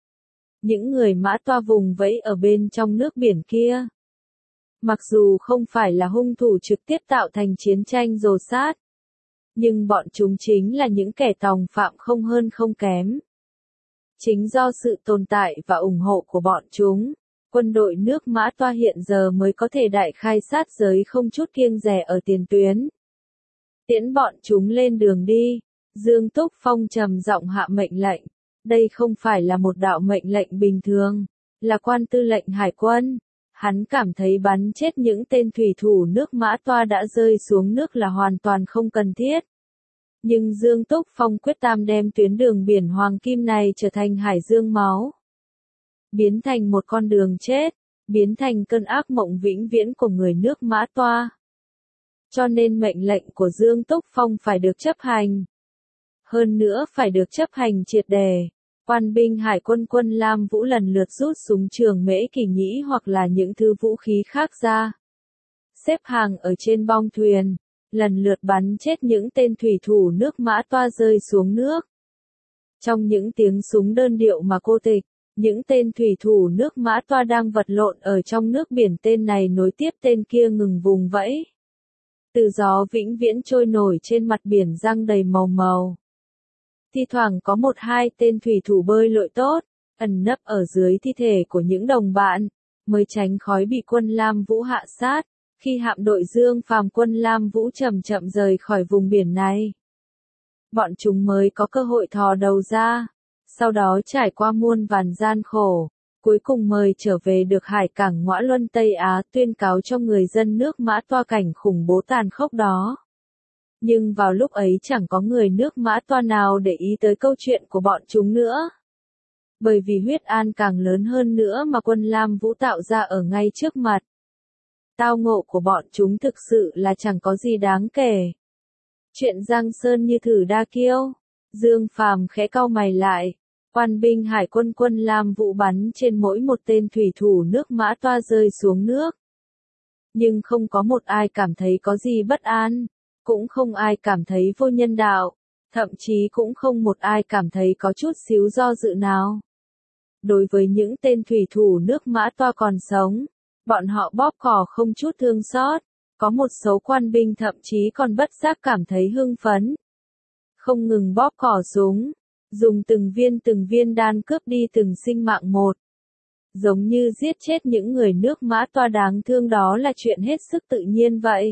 Những người Mã Toa vùng vẫy ở bên trong nước biển kia. Mặc dù không phải là hung thủ trực tiếp tạo thành chiến tranh rồ sát, nhưng bọn chúng chính là những kẻ tòng phạm không hơn không kém. Chính do sự tồn tại và ủng hộ của bọn chúng, quân đội nước Mã Toa hiện giờ mới có thể đại khai sát giới không chút kiêng dè ở tiền tuyến. Tiễn bọn chúng lên đường đi, Dương Túc Phong trầm giọng hạ mệnh lệnh. Đây không phải là một đạo mệnh lệnh bình thường, là quan tư lệnh hải quân. Hắn cảm thấy bắn chết những tên thủy thủ nước Mã Toa đã rơi xuống nước là hoàn toàn không cần thiết. Nhưng Dương Túc Phong quyết tâm đem tuyến đường biển Hoàng Kim này trở thành hải dương máu. Biến thành một con đường chết, biến thành cơn ác mộng vĩnh viễn của người nước Mã Toa. Cho nên mệnh lệnh của Dương Túc Phong phải được chấp hành. Hơn nữa phải được chấp hành triệt đề. Quan binh hải quân quân Lam Vũ lần lượt rút súng trường Mễ Kỳ Nhĩ hoặc là những thứ vũ khí khác ra. Xếp hàng ở trên bong thuyền, lần lượt bắn chết những tên thủy thủ nước Mã Toa rơi xuống nước. Trong những tiếng súng đơn điệu mà cô tịch, những tên thủy thủ nước Mã Toa đang vật lộn ở trong nước biển, tên này nối tiếp tên kia ngừng vùng vẫy. Từ gió vĩnh viễn trôi nổi trên mặt biển răng đầy màu màu. Thi thoảng có một hai tên thủy thủ bơi lội tốt, ẩn nấp ở dưới thi thể của những đồng bạn, mới tránh khói bị quân Lam Vũ hạ sát, khi hạm đội Dương Phàm quân Lam Vũ chậm chậm rời khỏi vùng biển này. Bọn chúng mới có cơ hội thò đầu ra, sau đó trải qua muôn vàn gian khổ, cuối cùng mời trở về được hải cảng Ngõa Luân Tây Á, tuyên cáo cho người dân nước Mã Toa cảnh khủng bố tàn khốc đó. Nhưng vào lúc ấy chẳng có người nước Mã Toa nào để ý tới câu chuyện của bọn chúng nữa. Bởi vì huyết an càng lớn hơn nữa mà quân Lam Vũ tạo ra ở ngay trước mặt. Tao ngộ của bọn chúng thực sự là chẳng có gì đáng kể. Chuyện Giang Sơn như thử đa kiêu. Dương Phàm khẽ cau mày lại. Quan binh hải quân quân Lam Vũ bắn trên mỗi một tên thủy thủ nước Mã Toa rơi xuống nước. Nhưng không có một ai cảm thấy có gì bất an. Cũng không ai cảm thấy vô nhân đạo, thậm chí cũng không một ai cảm thấy có chút xíu do dự nào. Đối với những tên thủy thủ nước Mã Toa còn sống, bọn họ bóp cò không chút thương xót, có một số quan binh thậm chí còn bất giác cảm thấy hưng phấn. Không ngừng bóp cò súng, dùng từng viên từng viên đan cướp đi từng sinh mạng một. Giống như giết chết những người nước Mã Toa đáng thương đó là chuyện hết sức tự nhiên vậy.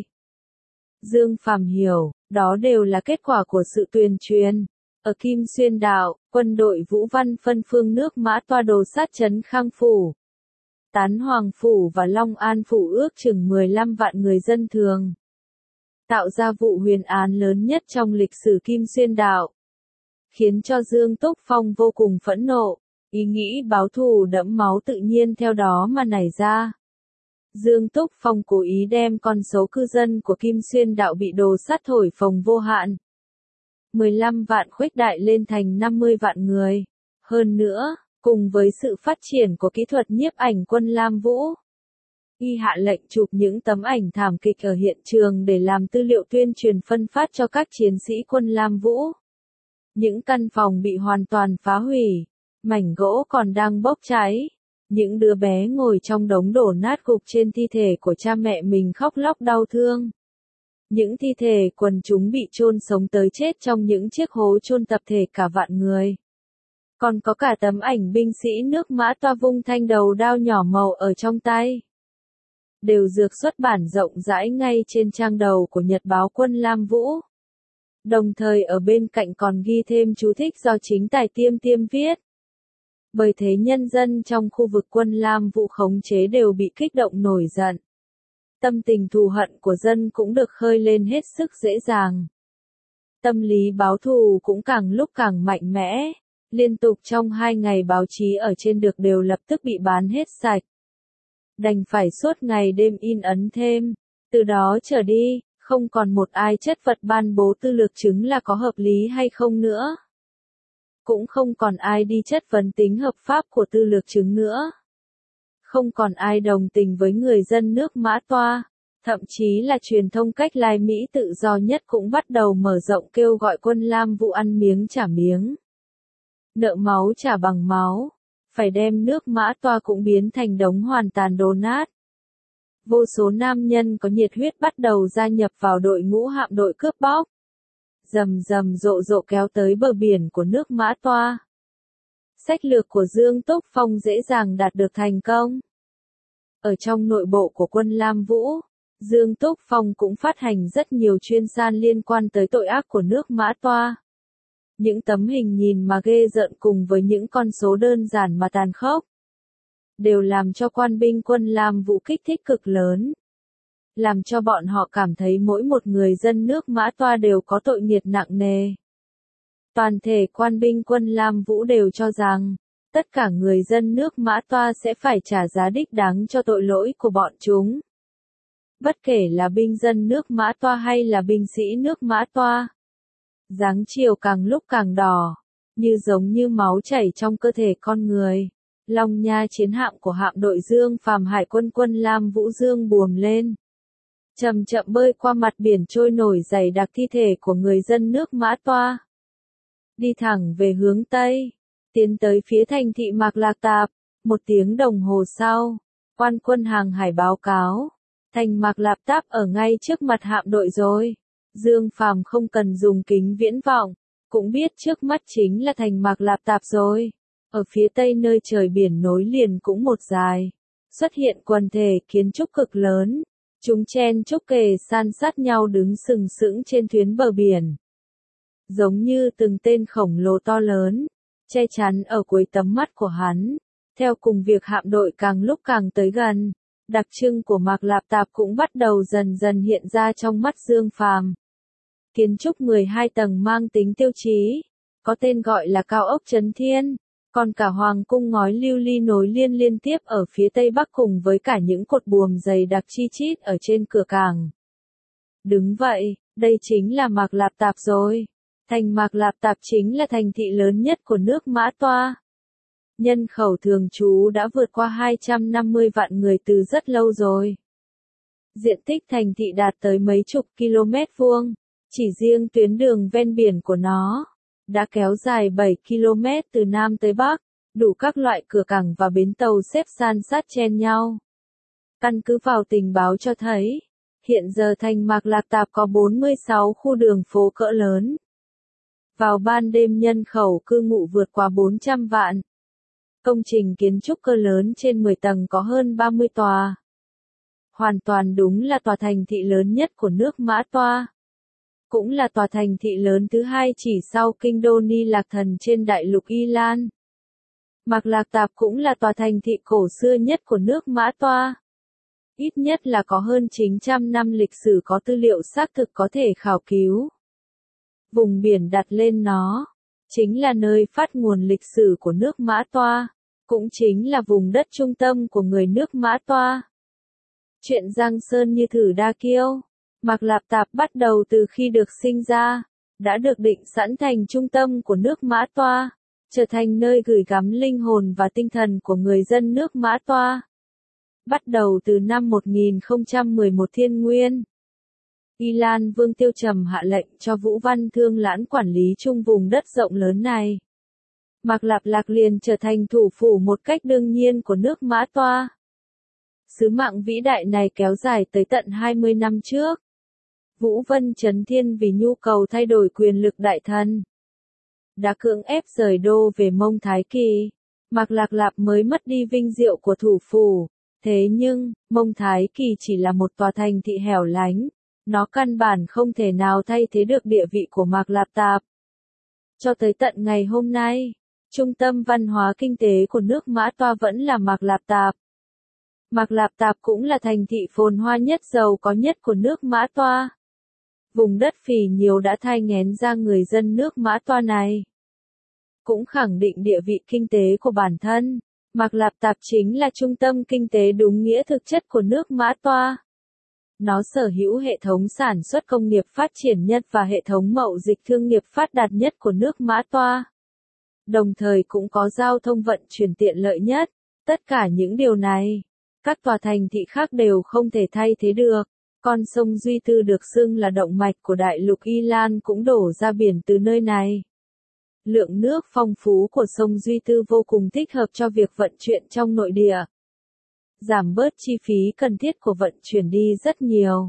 Dương Phàm hiểu, đó đều là kết quả của sự tuyên truyền. Ở Kim Xuyên Đạo, quân đội Vũ Văn phân phương nước Mã Toa đồ sát trấn Khang Phủ, Tán Hoàng Phủ và Long An Phủ ước chừng mười lăm vạn người dân thường. Tạo ra vụ huyền án lớn nhất trong lịch sử Kim Xuyên Đạo. Khiến cho Dương Túc Phong vô cùng phẫn nộ, ý nghĩ báo thù đẫm máu tự nhiên theo đó mà nảy ra. Dương Túc Phong cố ý đem con số cư dân của Kim Xuyên Đạo bị đồ sát thổi phồng vô hạn. mười lăm vạn khuếch đại lên thành năm mươi vạn người. Hơn nữa, cùng với sự phát triển của kỹ thuật nhiếp ảnh Quân Lam Vũ, y hạ lệnh chụp những tấm ảnh thảm kịch ở hiện trường để làm tư liệu tuyên truyền phân phát cho các chiến sĩ Quân Lam Vũ. Những căn phòng bị hoàn toàn phá hủy, mảnh gỗ còn đang bốc cháy. Những đứa bé ngồi trong đống đổ nát gục trên thi thể của cha mẹ mình khóc lóc đau thương. Những thi thể quần chúng bị chôn sống tới chết trong những chiếc hố chôn tập thể cả vạn người. Còn có cả tấm ảnh binh sĩ nước Mã Toa vung thanh đầu đao nhỏ màu ở trong tay. Đều được xuất bản rộng rãi ngay trên trang đầu của Nhật báo Quân Lam Vũ. Đồng thời ở bên cạnh còn ghi thêm chú thích do chính Tài Tiêm Tiêm viết. Bởi thế nhân dân trong khu vực Quân Lam Vũ khống chế đều bị kích động nổi giận. Tâm tình thù hận của dân cũng được khơi lên hết sức dễ dàng. Tâm lý báo thù cũng càng lúc càng mạnh mẽ. Liên tục trong hai ngày báo chí ở trên được đều lập tức bị bán hết sạch. Đành phải suốt ngày đêm in ấn thêm. Từ đó trở đi, không còn một ai chất vật ban bố tư lược chứng là có hợp lý hay không nữa. Cũng không còn ai đi chất vấn tính hợp pháp của tư lược chứng nữa. Không còn ai đồng tình với người dân nước Mã Toa. Thậm chí là truyền thông cách lai Mỹ tự do nhất cũng bắt đầu mở rộng kêu gọi Quân Lam Vũ ăn miếng trả miếng. Nợ máu trả bằng máu. Phải đem nước Mã Toa cũng biến thành đống hoàn tàn đổ nát. Vô số nam nhân có nhiệt huyết bắt đầu gia nhập vào đội ngũ hạm đội cướp bóc. Rầm rầm rộ rộ kéo tới bờ biển của nước Mã Toa. Sách lược của Dương Túc Phong dễ dàng đạt được thành công. Ở trong nội bộ của Quân Lam Vũ, Dương Túc Phong cũng phát hành rất nhiều chuyên san liên quan tới tội ác của nước Mã Toa. Những tấm hình nhìn mà ghê rợn cùng với những con số đơn giản mà tàn khốc, đều làm cho quan binh Quân Lam Vũ kích thích cực lớn. Làm cho bọn họ cảm thấy mỗi một người dân nước Mã Toa đều có tội nghiệt nặng nề. Toàn thể quan binh Quân Lam Vũ đều cho rằng, tất cả người dân nước Mã Toa sẽ phải trả giá đích đáng cho tội lỗi của bọn chúng. Bất kể là binh dân nước Mã Toa hay là binh sĩ nước Mã Toa. Dáng chiều càng lúc càng đỏ, như giống như máu chảy trong cơ thể con người. Long Nha chiến hạm của hạm đội Dương Phàm Hải quân Quân Lam Vũ dương buồm lên. Chậm chậm bơi qua mặt biển trôi nổi dày đặc thi thể của người dân nước Mã Toa. Đi thẳng về hướng Tây, tiến tới phía thành thị Mạc Lạc Tạp. Một tiếng đồng hồ sau, quan quân hàng hải báo cáo, thành Mạc Lạc Tạp ở ngay trước mặt hạm đội rồi. Dương Phàm không cần dùng kính viễn vọng, cũng biết trước mắt chính là thành Mạc Lạc Tạp rồi. Ở phía tây nơi trời biển nối liền cũng một dài, xuất hiện quần thể kiến trúc cực lớn. Chúng chen chúc kề san sát nhau đứng sừng sững trên tuyến bờ biển. Giống như từng tên khổng lồ to lớn, che chắn ở cuối tầm mắt của hắn. Theo cùng việc hạm đội càng lúc càng tới gần, đặc trưng của Mạc Lạc Tạp cũng bắt đầu dần dần hiện ra trong mắt Dương Phàm. Kiến trúc mười hai tầng mang tính tiêu chí, có tên gọi là cao ốc Chấn Thiên, còn cả hoàng cung ngói lưu ly nối liên liên tiếp ở phía tây bắc cùng với cả những cột buồm dày đặc chi chít ở trên cửa cảng. Đúng vậy, đây chính là Mạc Lạc Tạp rồi. Thành Mạc Lạc Tạp chính là thành thị lớn nhất của nước Mã Toa. Nhân khẩu thường trú đã vượt qua hai trăm năm mươi vạn người từ rất lâu rồi. Diện tích thành thị đạt tới mấy chục km vuông, chỉ riêng tuyến đường ven biển của nó đã kéo dài bảy ki lô mét từ Nam tới Bắc, đủ các loại cửa cảng và bến tàu xếp san sát chen nhau. Căn cứ vào tình báo cho thấy, hiện giờ thành Mạc Lạc Tạp có bốn mươi sáu khu đường phố cỡ lớn. Vào ban đêm nhân khẩu cư ngụ vượt qua bốn trăm vạn. Công trình kiến trúc cỡ lớn trên mười tầng có hơn ba mươi tòa. Hoàn toàn đúng là tòa thành thị lớn nhất của nước Mã Toa. Cũng là tòa thành thị lớn thứ hai chỉ sau kinh đô Ni Lạc Thần trên đại lục Y Lan. Mạc Lạc Tạp cũng là tòa thành thị cổ xưa nhất của nước Mã Toa. Ít nhất là có hơn chín trăm năm lịch sử có tư liệu xác thực có thể khảo cứu. Vùng biển đặt lên nó, chính là nơi phát nguồn lịch sử của nước Mã Toa, cũng chính là vùng đất trung tâm của người nước Mã Toa. Chuyện Giang Sơn như thử đa kiêu, Mạc Lạc Tạp bắt đầu từ khi được sinh ra, đã được định sẵn thành trung tâm của nước Mã Toa, trở thành nơi gửi gắm linh hồn và tinh thần của người dân nước Mã Toa. Bắt đầu từ năm một nghìn không trăm mười một Thiên Nguyên, Y Lan Vương Tiêu Trầm hạ lệnh cho Vũ Văn Thương Lãn quản lý chung vùng đất rộng lớn này. Mạc Lạp Lạc liền trở thành thủ phủ một cách đương nhiên của nước Mã Toa. Sứ mạng vĩ đại này kéo dài tới tận hai mươi năm trước. Vũ Vân Chấn Thiên vì nhu cầu thay đổi quyền lực đại thần, đã cưỡng ép rời đô về Mông Thái Kỳ. Mạc Lạc Lạp mới mất đi vinh diệu của thủ phủ. Thế nhưng, Mông Thái Kỳ chỉ là một tòa thành thị hẻo lánh. Nó căn bản không thể nào thay thế được địa vị của Mạc Lạp Tạp. Cho tới tận ngày hôm nay, trung tâm văn hóa kinh tế của nước Mã Toa vẫn là Mạc Lạp Tạp. Mạc Lạp Tạp cũng là thành thị phồn hoa nhất giàu có nhất của nước Mã Toa. Vùng đất phì nhiêu đã thai nghén ra người dân nước Mã Toa này. Cũng khẳng định địa vị kinh tế của bản thân, Mạc Lạp Tạp chính là trung tâm kinh tế đúng nghĩa thực chất của nước Mã Toa. Nó sở hữu hệ thống sản xuất công nghiệp phát triển nhất và hệ thống mậu dịch thương nghiệp phát đạt nhất của nước Mã Toa. Đồng thời cũng có giao thông vận chuyển tiện lợi nhất. Tất cả những điều này, các tòa thành thị khác đều không thể thay thế được. Con sông Duy Tư được xưng là động mạch của đại lục Y Lan cũng đổ ra biển từ nơi này. Lượng nước phong phú của sông Duy Tư vô cùng thích hợp cho việc vận chuyển trong nội địa. Giảm bớt chi phí cần thiết của vận chuyển đi rất nhiều.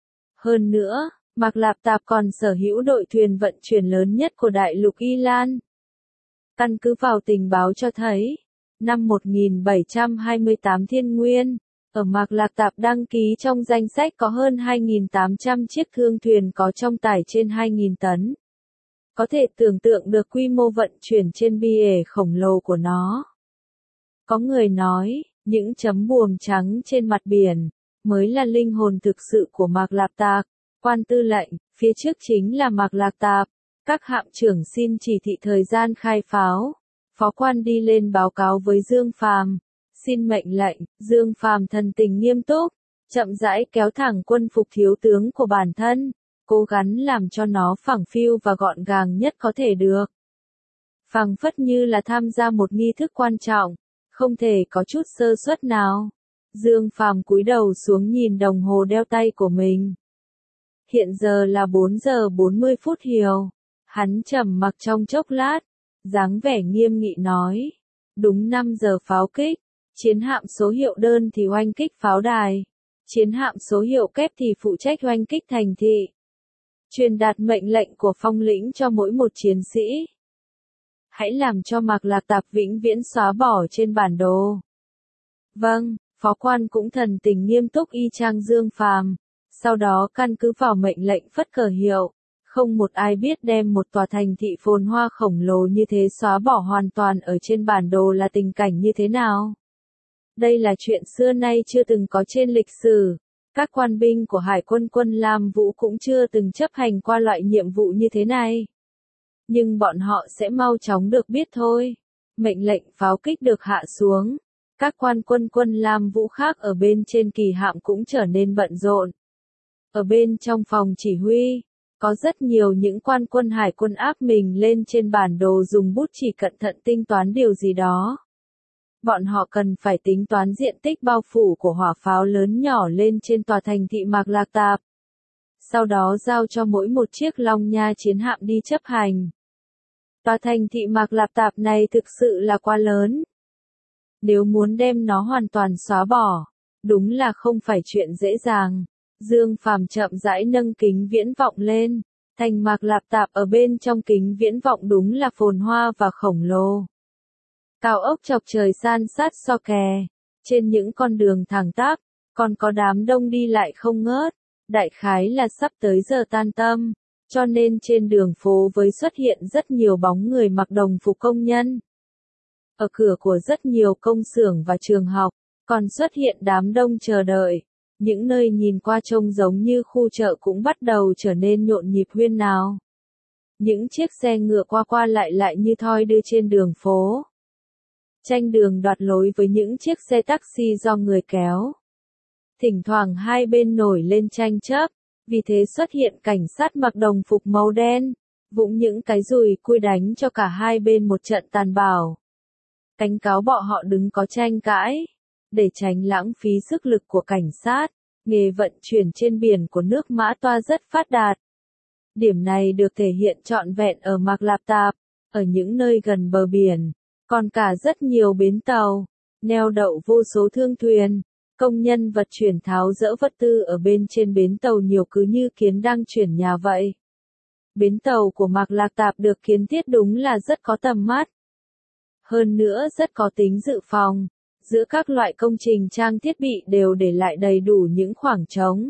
Hơn nữa, Mạc Lạp Tạp còn sở hữu đội thuyền vận chuyển lớn nhất của đại lục Y Lan. Căn cứ vào tình báo cho thấy, năm một nghìn bảy trăm hai mươi tám Thiên Nguyên, ở Mạc Lạp Tạp đăng ký trong danh sách có hơn hai nghìn tám trăm chiếc thương thuyền có trọng tải trên hai nghìn tấn. Có thể tưởng tượng được quy mô vận chuyển trên bia khổng lồ của nó. Có người nói, những chấm buồm trắng trên mặt biển mới là linh hồn thực sự của Mạc Lạp Tạp. Quan tư lệnh, phía trước chính là Mạc Lạp Tạp. Các hạm trưởng xin chỉ thị thời gian khai pháo. Phó quan đi lên báo cáo với Dương Phàm. Xin mệnh lệnh. Dương Phàm thần tình nghiêm túc, chậm rãi kéo thẳng quân phục thiếu tướng của bản thân, cố gắng làm cho nó phẳng phiu và gọn gàng nhất có thể được. Phảng phất như là tham gia một nghi thức quan trọng, không thể có chút sơ suất nào. Dương Phàm cúi đầu xuống nhìn đồng hồ đeo tay của mình. Hiện giờ là bốn giờ bốn mươi phút chiều. Hắn trầm mặc trong chốc lát, dáng vẻ nghiêm nghị nói. Đúng năm giờ pháo kích, chiến hạm số hiệu đơn thì oanh kích pháo đài. Chiến hạm số hiệu kép thì phụ trách oanh kích thành thị. Truyền đạt mệnh lệnh của Phong lĩnh cho mỗi một chiến sĩ. Hãy làm cho Mạc Lạp Tạp vĩnh viễn xóa bỏ trên bản đồ. Vâng, phó quan cũng thần tình nghiêm túc y chang Dương Phàm. Sau đó căn cứ vào mệnh lệnh phất cờ hiệu. Không một ai biết đem một tòa thành thị phồn hoa khổng lồ như thế xóa bỏ hoàn toàn ở trên bản đồ là tình cảnh như thế nào. Đây là chuyện xưa nay chưa từng có trên lịch sử. Các quan binh của Hải quân quân Lam Vũ cũng chưa từng chấp hành qua loại nhiệm vụ như thế này. Nhưng bọn họ sẽ mau chóng được biết thôi. Mệnh lệnh pháo kích được hạ xuống. Các quan quân quân Lam Vũ khác ở bên trên kỳ hạm cũng trở nên bận rộn. Ở bên trong phòng chỉ huy, có rất nhiều những quan quân hải quân áp mình lên trên bản đồ dùng bút chỉ cẩn thận tính toán điều gì đó. Bọn họ cần phải tính toán diện tích bao phủ của hỏa pháo lớn nhỏ lên trên tòa thành thị Mạc Lạp Tạp. Sau đó giao cho mỗi một chiếc Long Nha chiến hạm đi chấp hành. Tòa thành thị Mạc Lạp Tạp này thực sự là quá lớn. Nếu muốn đem nó hoàn toàn xóa bỏ, đúng là không phải chuyện dễ dàng. Dương Phàm chậm rãi nâng kính viễn vọng lên. Thành Mạc Lạp Tạp ở bên trong kính viễn vọng đúng là phồn hoa và khổng lồ. Cao ốc chọc trời san sát so kè. Trên những con đường thẳng tắp, còn có đám đông đi lại không ngớt. Đại khái là sắp tới giờ tan tầm, cho nên trên đường phố với xuất hiện rất nhiều bóng người mặc đồng phục công nhân. Ở cửa của rất nhiều công xưởng và trường học, còn xuất hiện đám đông chờ đợi. Những nơi nhìn qua trông giống như khu chợ cũng bắt đầu trở nên nhộn nhịp huyên náo. Những chiếc xe ngựa qua qua lại lại như thoi đưa trên đường phố. Tranh đường đoạt lối với những chiếc xe taxi do người kéo. Thỉnh thoảng hai bên nổi lên tranh chấp, vì thế xuất hiện cảnh sát mặc đồng phục màu đen, vũng những cái dùi cui đánh cho cả hai bên một trận tàn bạo. Cảnh cáo bọn họ đừng có tranh cãi, để tránh lãng phí sức lực của cảnh sát. Nghề vận chuyển trên biển của nước Mã Toa rất phát đạt. Điểm này được thể hiện trọn vẹn ở Mạc Lạp Tạp, ở những nơi gần bờ biển, còn cả rất nhiều bến tàu, neo đậu vô số thương thuyền, công nhân vật chuyển tháo dỡ vật tư ở bên trên bến tàu nhiều cứ như kiến đang chuyển nhà vậy. Bến tàu của Mạc Lạp Tạp được kiến thiết đúng là rất có tầm mắt. Hơn nữa rất có tính dự phòng, giữa các loại công trình trang thiết bị đều để lại đầy đủ những khoảng trống.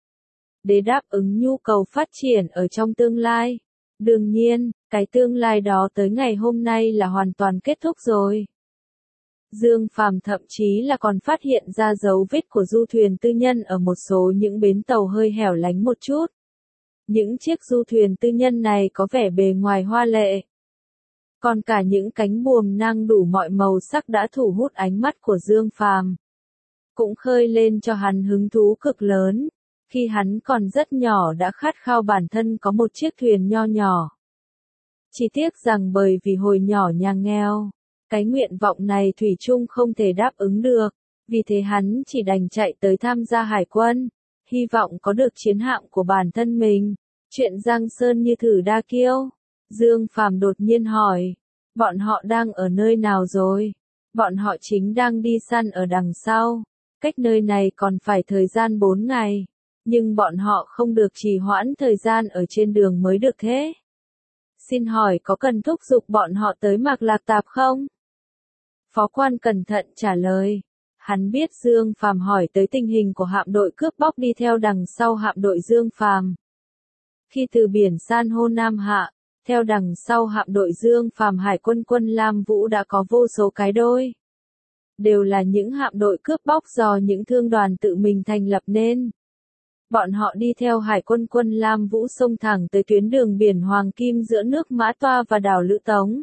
Để đáp ứng nhu cầu phát triển ở trong tương lai. Đương nhiên, cái tương lai đó tới ngày hôm nay là hoàn toàn kết thúc rồi. Dương Phàm thậm chí là còn phát hiện ra dấu vết của du thuyền tư nhân ở một số những bến tàu hơi hẻo lánh một chút. Những chiếc du thuyền tư nhân này có vẻ bề ngoài hoa lệ. Còn cả những cánh buồm nang đủ mọi màu sắc đã thu hút ánh mắt của Dương Phàm. Cũng khơi lên cho hắn hứng thú cực lớn. Khi hắn còn rất nhỏ đã khát khao bản thân có một chiếc thuyền nho nhỏ. Chỉ tiếc rằng bởi vì hồi nhỏ nhà nghèo, cái nguyện vọng này thủy chung không thể đáp ứng được, vì thế hắn chỉ đành chạy tới tham gia hải quân, hy vọng có được chiến hạm của bản thân mình. Chuyện Giang Sơn như thử đa kiêu. Dương Phàm đột nhiên hỏi, bọn họ đang ở nơi nào rồi? Bọn họ chính đang đi săn ở đằng sau, cách nơi này còn phải thời gian bốn ngày. Nhưng bọn họ không được trì hoãn thời gian ở trên đường mới được thế. Xin hỏi có cần thúc giục bọn họ tới Mạc Lạp Tạp không? Phó quan cẩn thận trả lời. Hắn biết Dương Phàm hỏi tới tình hình của hạm đội cướp bóc đi theo đằng sau hạm đội Dương Phàm. Khi từ biển san hô Nam Hạ, theo đằng sau hạm đội Dương Phàm Hải quân quân Lam Vũ đã có vô số cái đôi. Đều là những hạm đội cướp bóc do những thương đoàn tự mình thành lập nên. Bọn họ đi theo Hải quân quân Lam Vũ xông thẳng tới tuyến đường biển Hoàng Kim giữa nước Mã Toa và đảo Lữ Tống.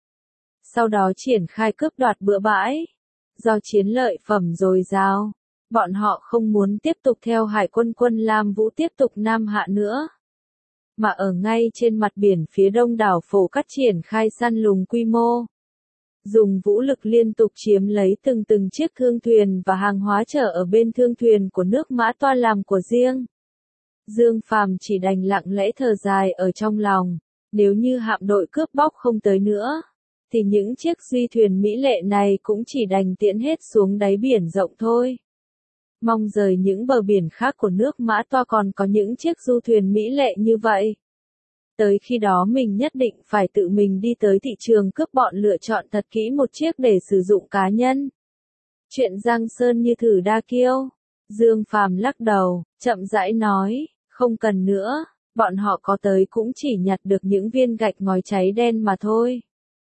Sau đó triển khai cướp đoạt bừa bãi. Do chiến lợi phẩm dồi dào, bọn họ không muốn tiếp tục theo Hải quân quân Lam Vũ tiếp tục Nam Hạ nữa. Mà ở ngay trên mặt biển phía đông đảo Phổ Cát triển khai săn lùng quy mô. Dùng vũ lực liên tục chiếm lấy từng từng chiếc thương thuyền và hàng hóa chở ở bên thương thuyền của nước Mã Toa làm của riêng. Dương Phàm chỉ đành lặng lẽ thở dài ở trong lòng, nếu như hạm đội cướp bóc không tới nữa, thì những chiếc duy thuyền mỹ lệ này cũng chỉ đành tiễn hết xuống đáy biển rộng thôi. Mong rời những bờ biển khác của nước Mã Toa còn có những chiếc du thuyền mỹ lệ như vậy. Tới khi đó mình nhất định phải tự mình đi tới thị trường cướp bọn lựa chọn thật kỹ một chiếc để sử dụng cá nhân. Chuyện Giang Sơn như thử đa kiêu. Dương Phàm lắc đầu, chậm rãi nói, không cần nữa, bọn họ có tới cũng chỉ nhặt được những viên gạch ngói cháy đen mà thôi.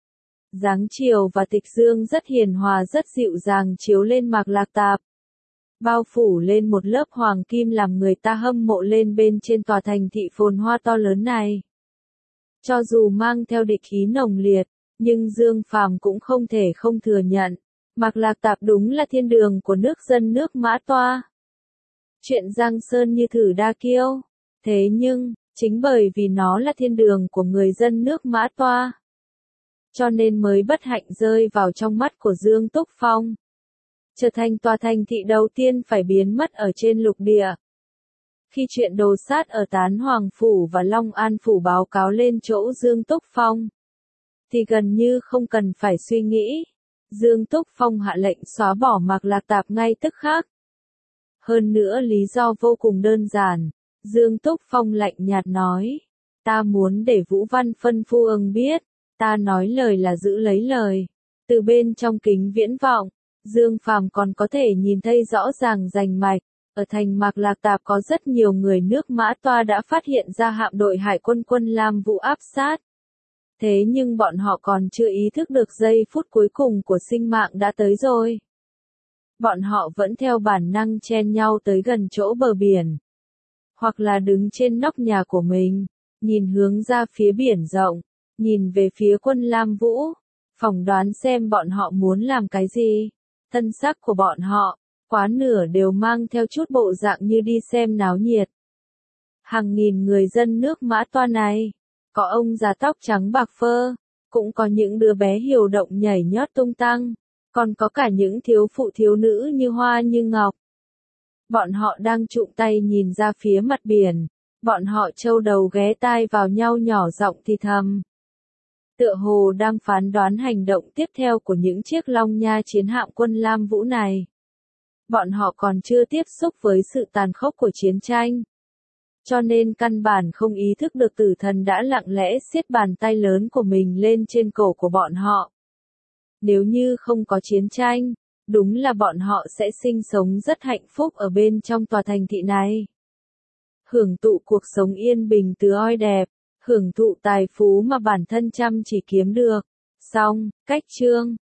Dáng chiều và tịch dương rất hiền hòa rất dịu dàng chiếu lên Mạc Lạp Tạp. Bao phủ lên một lớp hoàng kim làm người ta hâm mộ lên bên trên tòa thành thị phồn hoa to lớn này. Cho dù mang theo địch khí nồng liệt, nhưng Dương Phàm cũng không thể không thừa nhận, Mạc Lạp Tạp đúng là thiên đường của nước dân nước Mã Toa. Chuyện Giang Sơn như thử đa kiêu, thế nhưng, chính bởi vì nó là thiên đường của người dân nước Mã Toa, cho nên mới bất hạnh rơi vào trong mắt của Dương Túc Phong. Trở thành tòa thành thị đầu tiên phải biến mất ở trên lục địa. Khi chuyện đồ sát ở Tán Hoàng Phủ và Long An Phủ báo cáo lên chỗ Dương Túc Phong, thì gần như không cần phải suy nghĩ. Dương Túc Phong hạ lệnh xóa bỏ Mạc Lạp Tạp ngay tức khắc. Hơn nữa lý do vô cùng đơn giản. Dương Túc Phong lạnh nhạt nói, ta muốn để Vũ Văn Phân Phu Ưng biết, ta nói lời là giữ lấy lời. Từ bên trong kính viễn vọng, Dương Phàm còn có thể nhìn thấy rõ ràng rành mạch, ở thành Mạc Lạp Tạp có rất nhiều người nước Mã Toa đã phát hiện ra hạm đội Hải quân quân Lam Vũ áp sát. Thế nhưng bọn họ còn chưa ý thức được giây phút cuối cùng của sinh mạng đã tới rồi. Bọn họ vẫn theo bản năng chen nhau tới gần chỗ bờ biển. Hoặc là đứng trên nóc nhà của mình, nhìn hướng ra phía biển rộng, nhìn về phía quân Lam Vũ, phỏng đoán xem bọn họ muốn làm cái gì. Thân xác của bọn họ, quá nửa đều mang theo chút bộ dạng như đi xem náo nhiệt. Hàng nghìn người dân nước Mã Toa này, có ông già tóc trắng bạc phơ, cũng có những đứa bé hiều động nhảy nhót tung tăng, còn có cả những thiếu phụ thiếu nữ như hoa như ngọc. Bọn họ đang trụm tay nhìn ra phía mặt biển, bọn họ châu đầu ghé tai vào nhau nhỏ giọng thì thầm. Tựa hồ đang phán đoán hành động tiếp theo của những chiếc Long Nha chiến hạm quân Lam Vũ này. Bọn họ còn chưa tiếp xúc với sự tàn khốc của chiến tranh. Cho nên căn bản không ý thức được tử thần đã lặng lẽ siết bàn tay lớn của mình lên trên cổ của bọn họ. Nếu như không có chiến tranh, đúng là bọn họ sẽ sinh sống rất hạnh phúc ở bên trong tòa thành thị này. Hưởng thụ cuộc sống yên bình tứ oi đẹp, hưởng thụ tài phú mà bản thân chăm chỉ kiếm được. Xong, cách chương.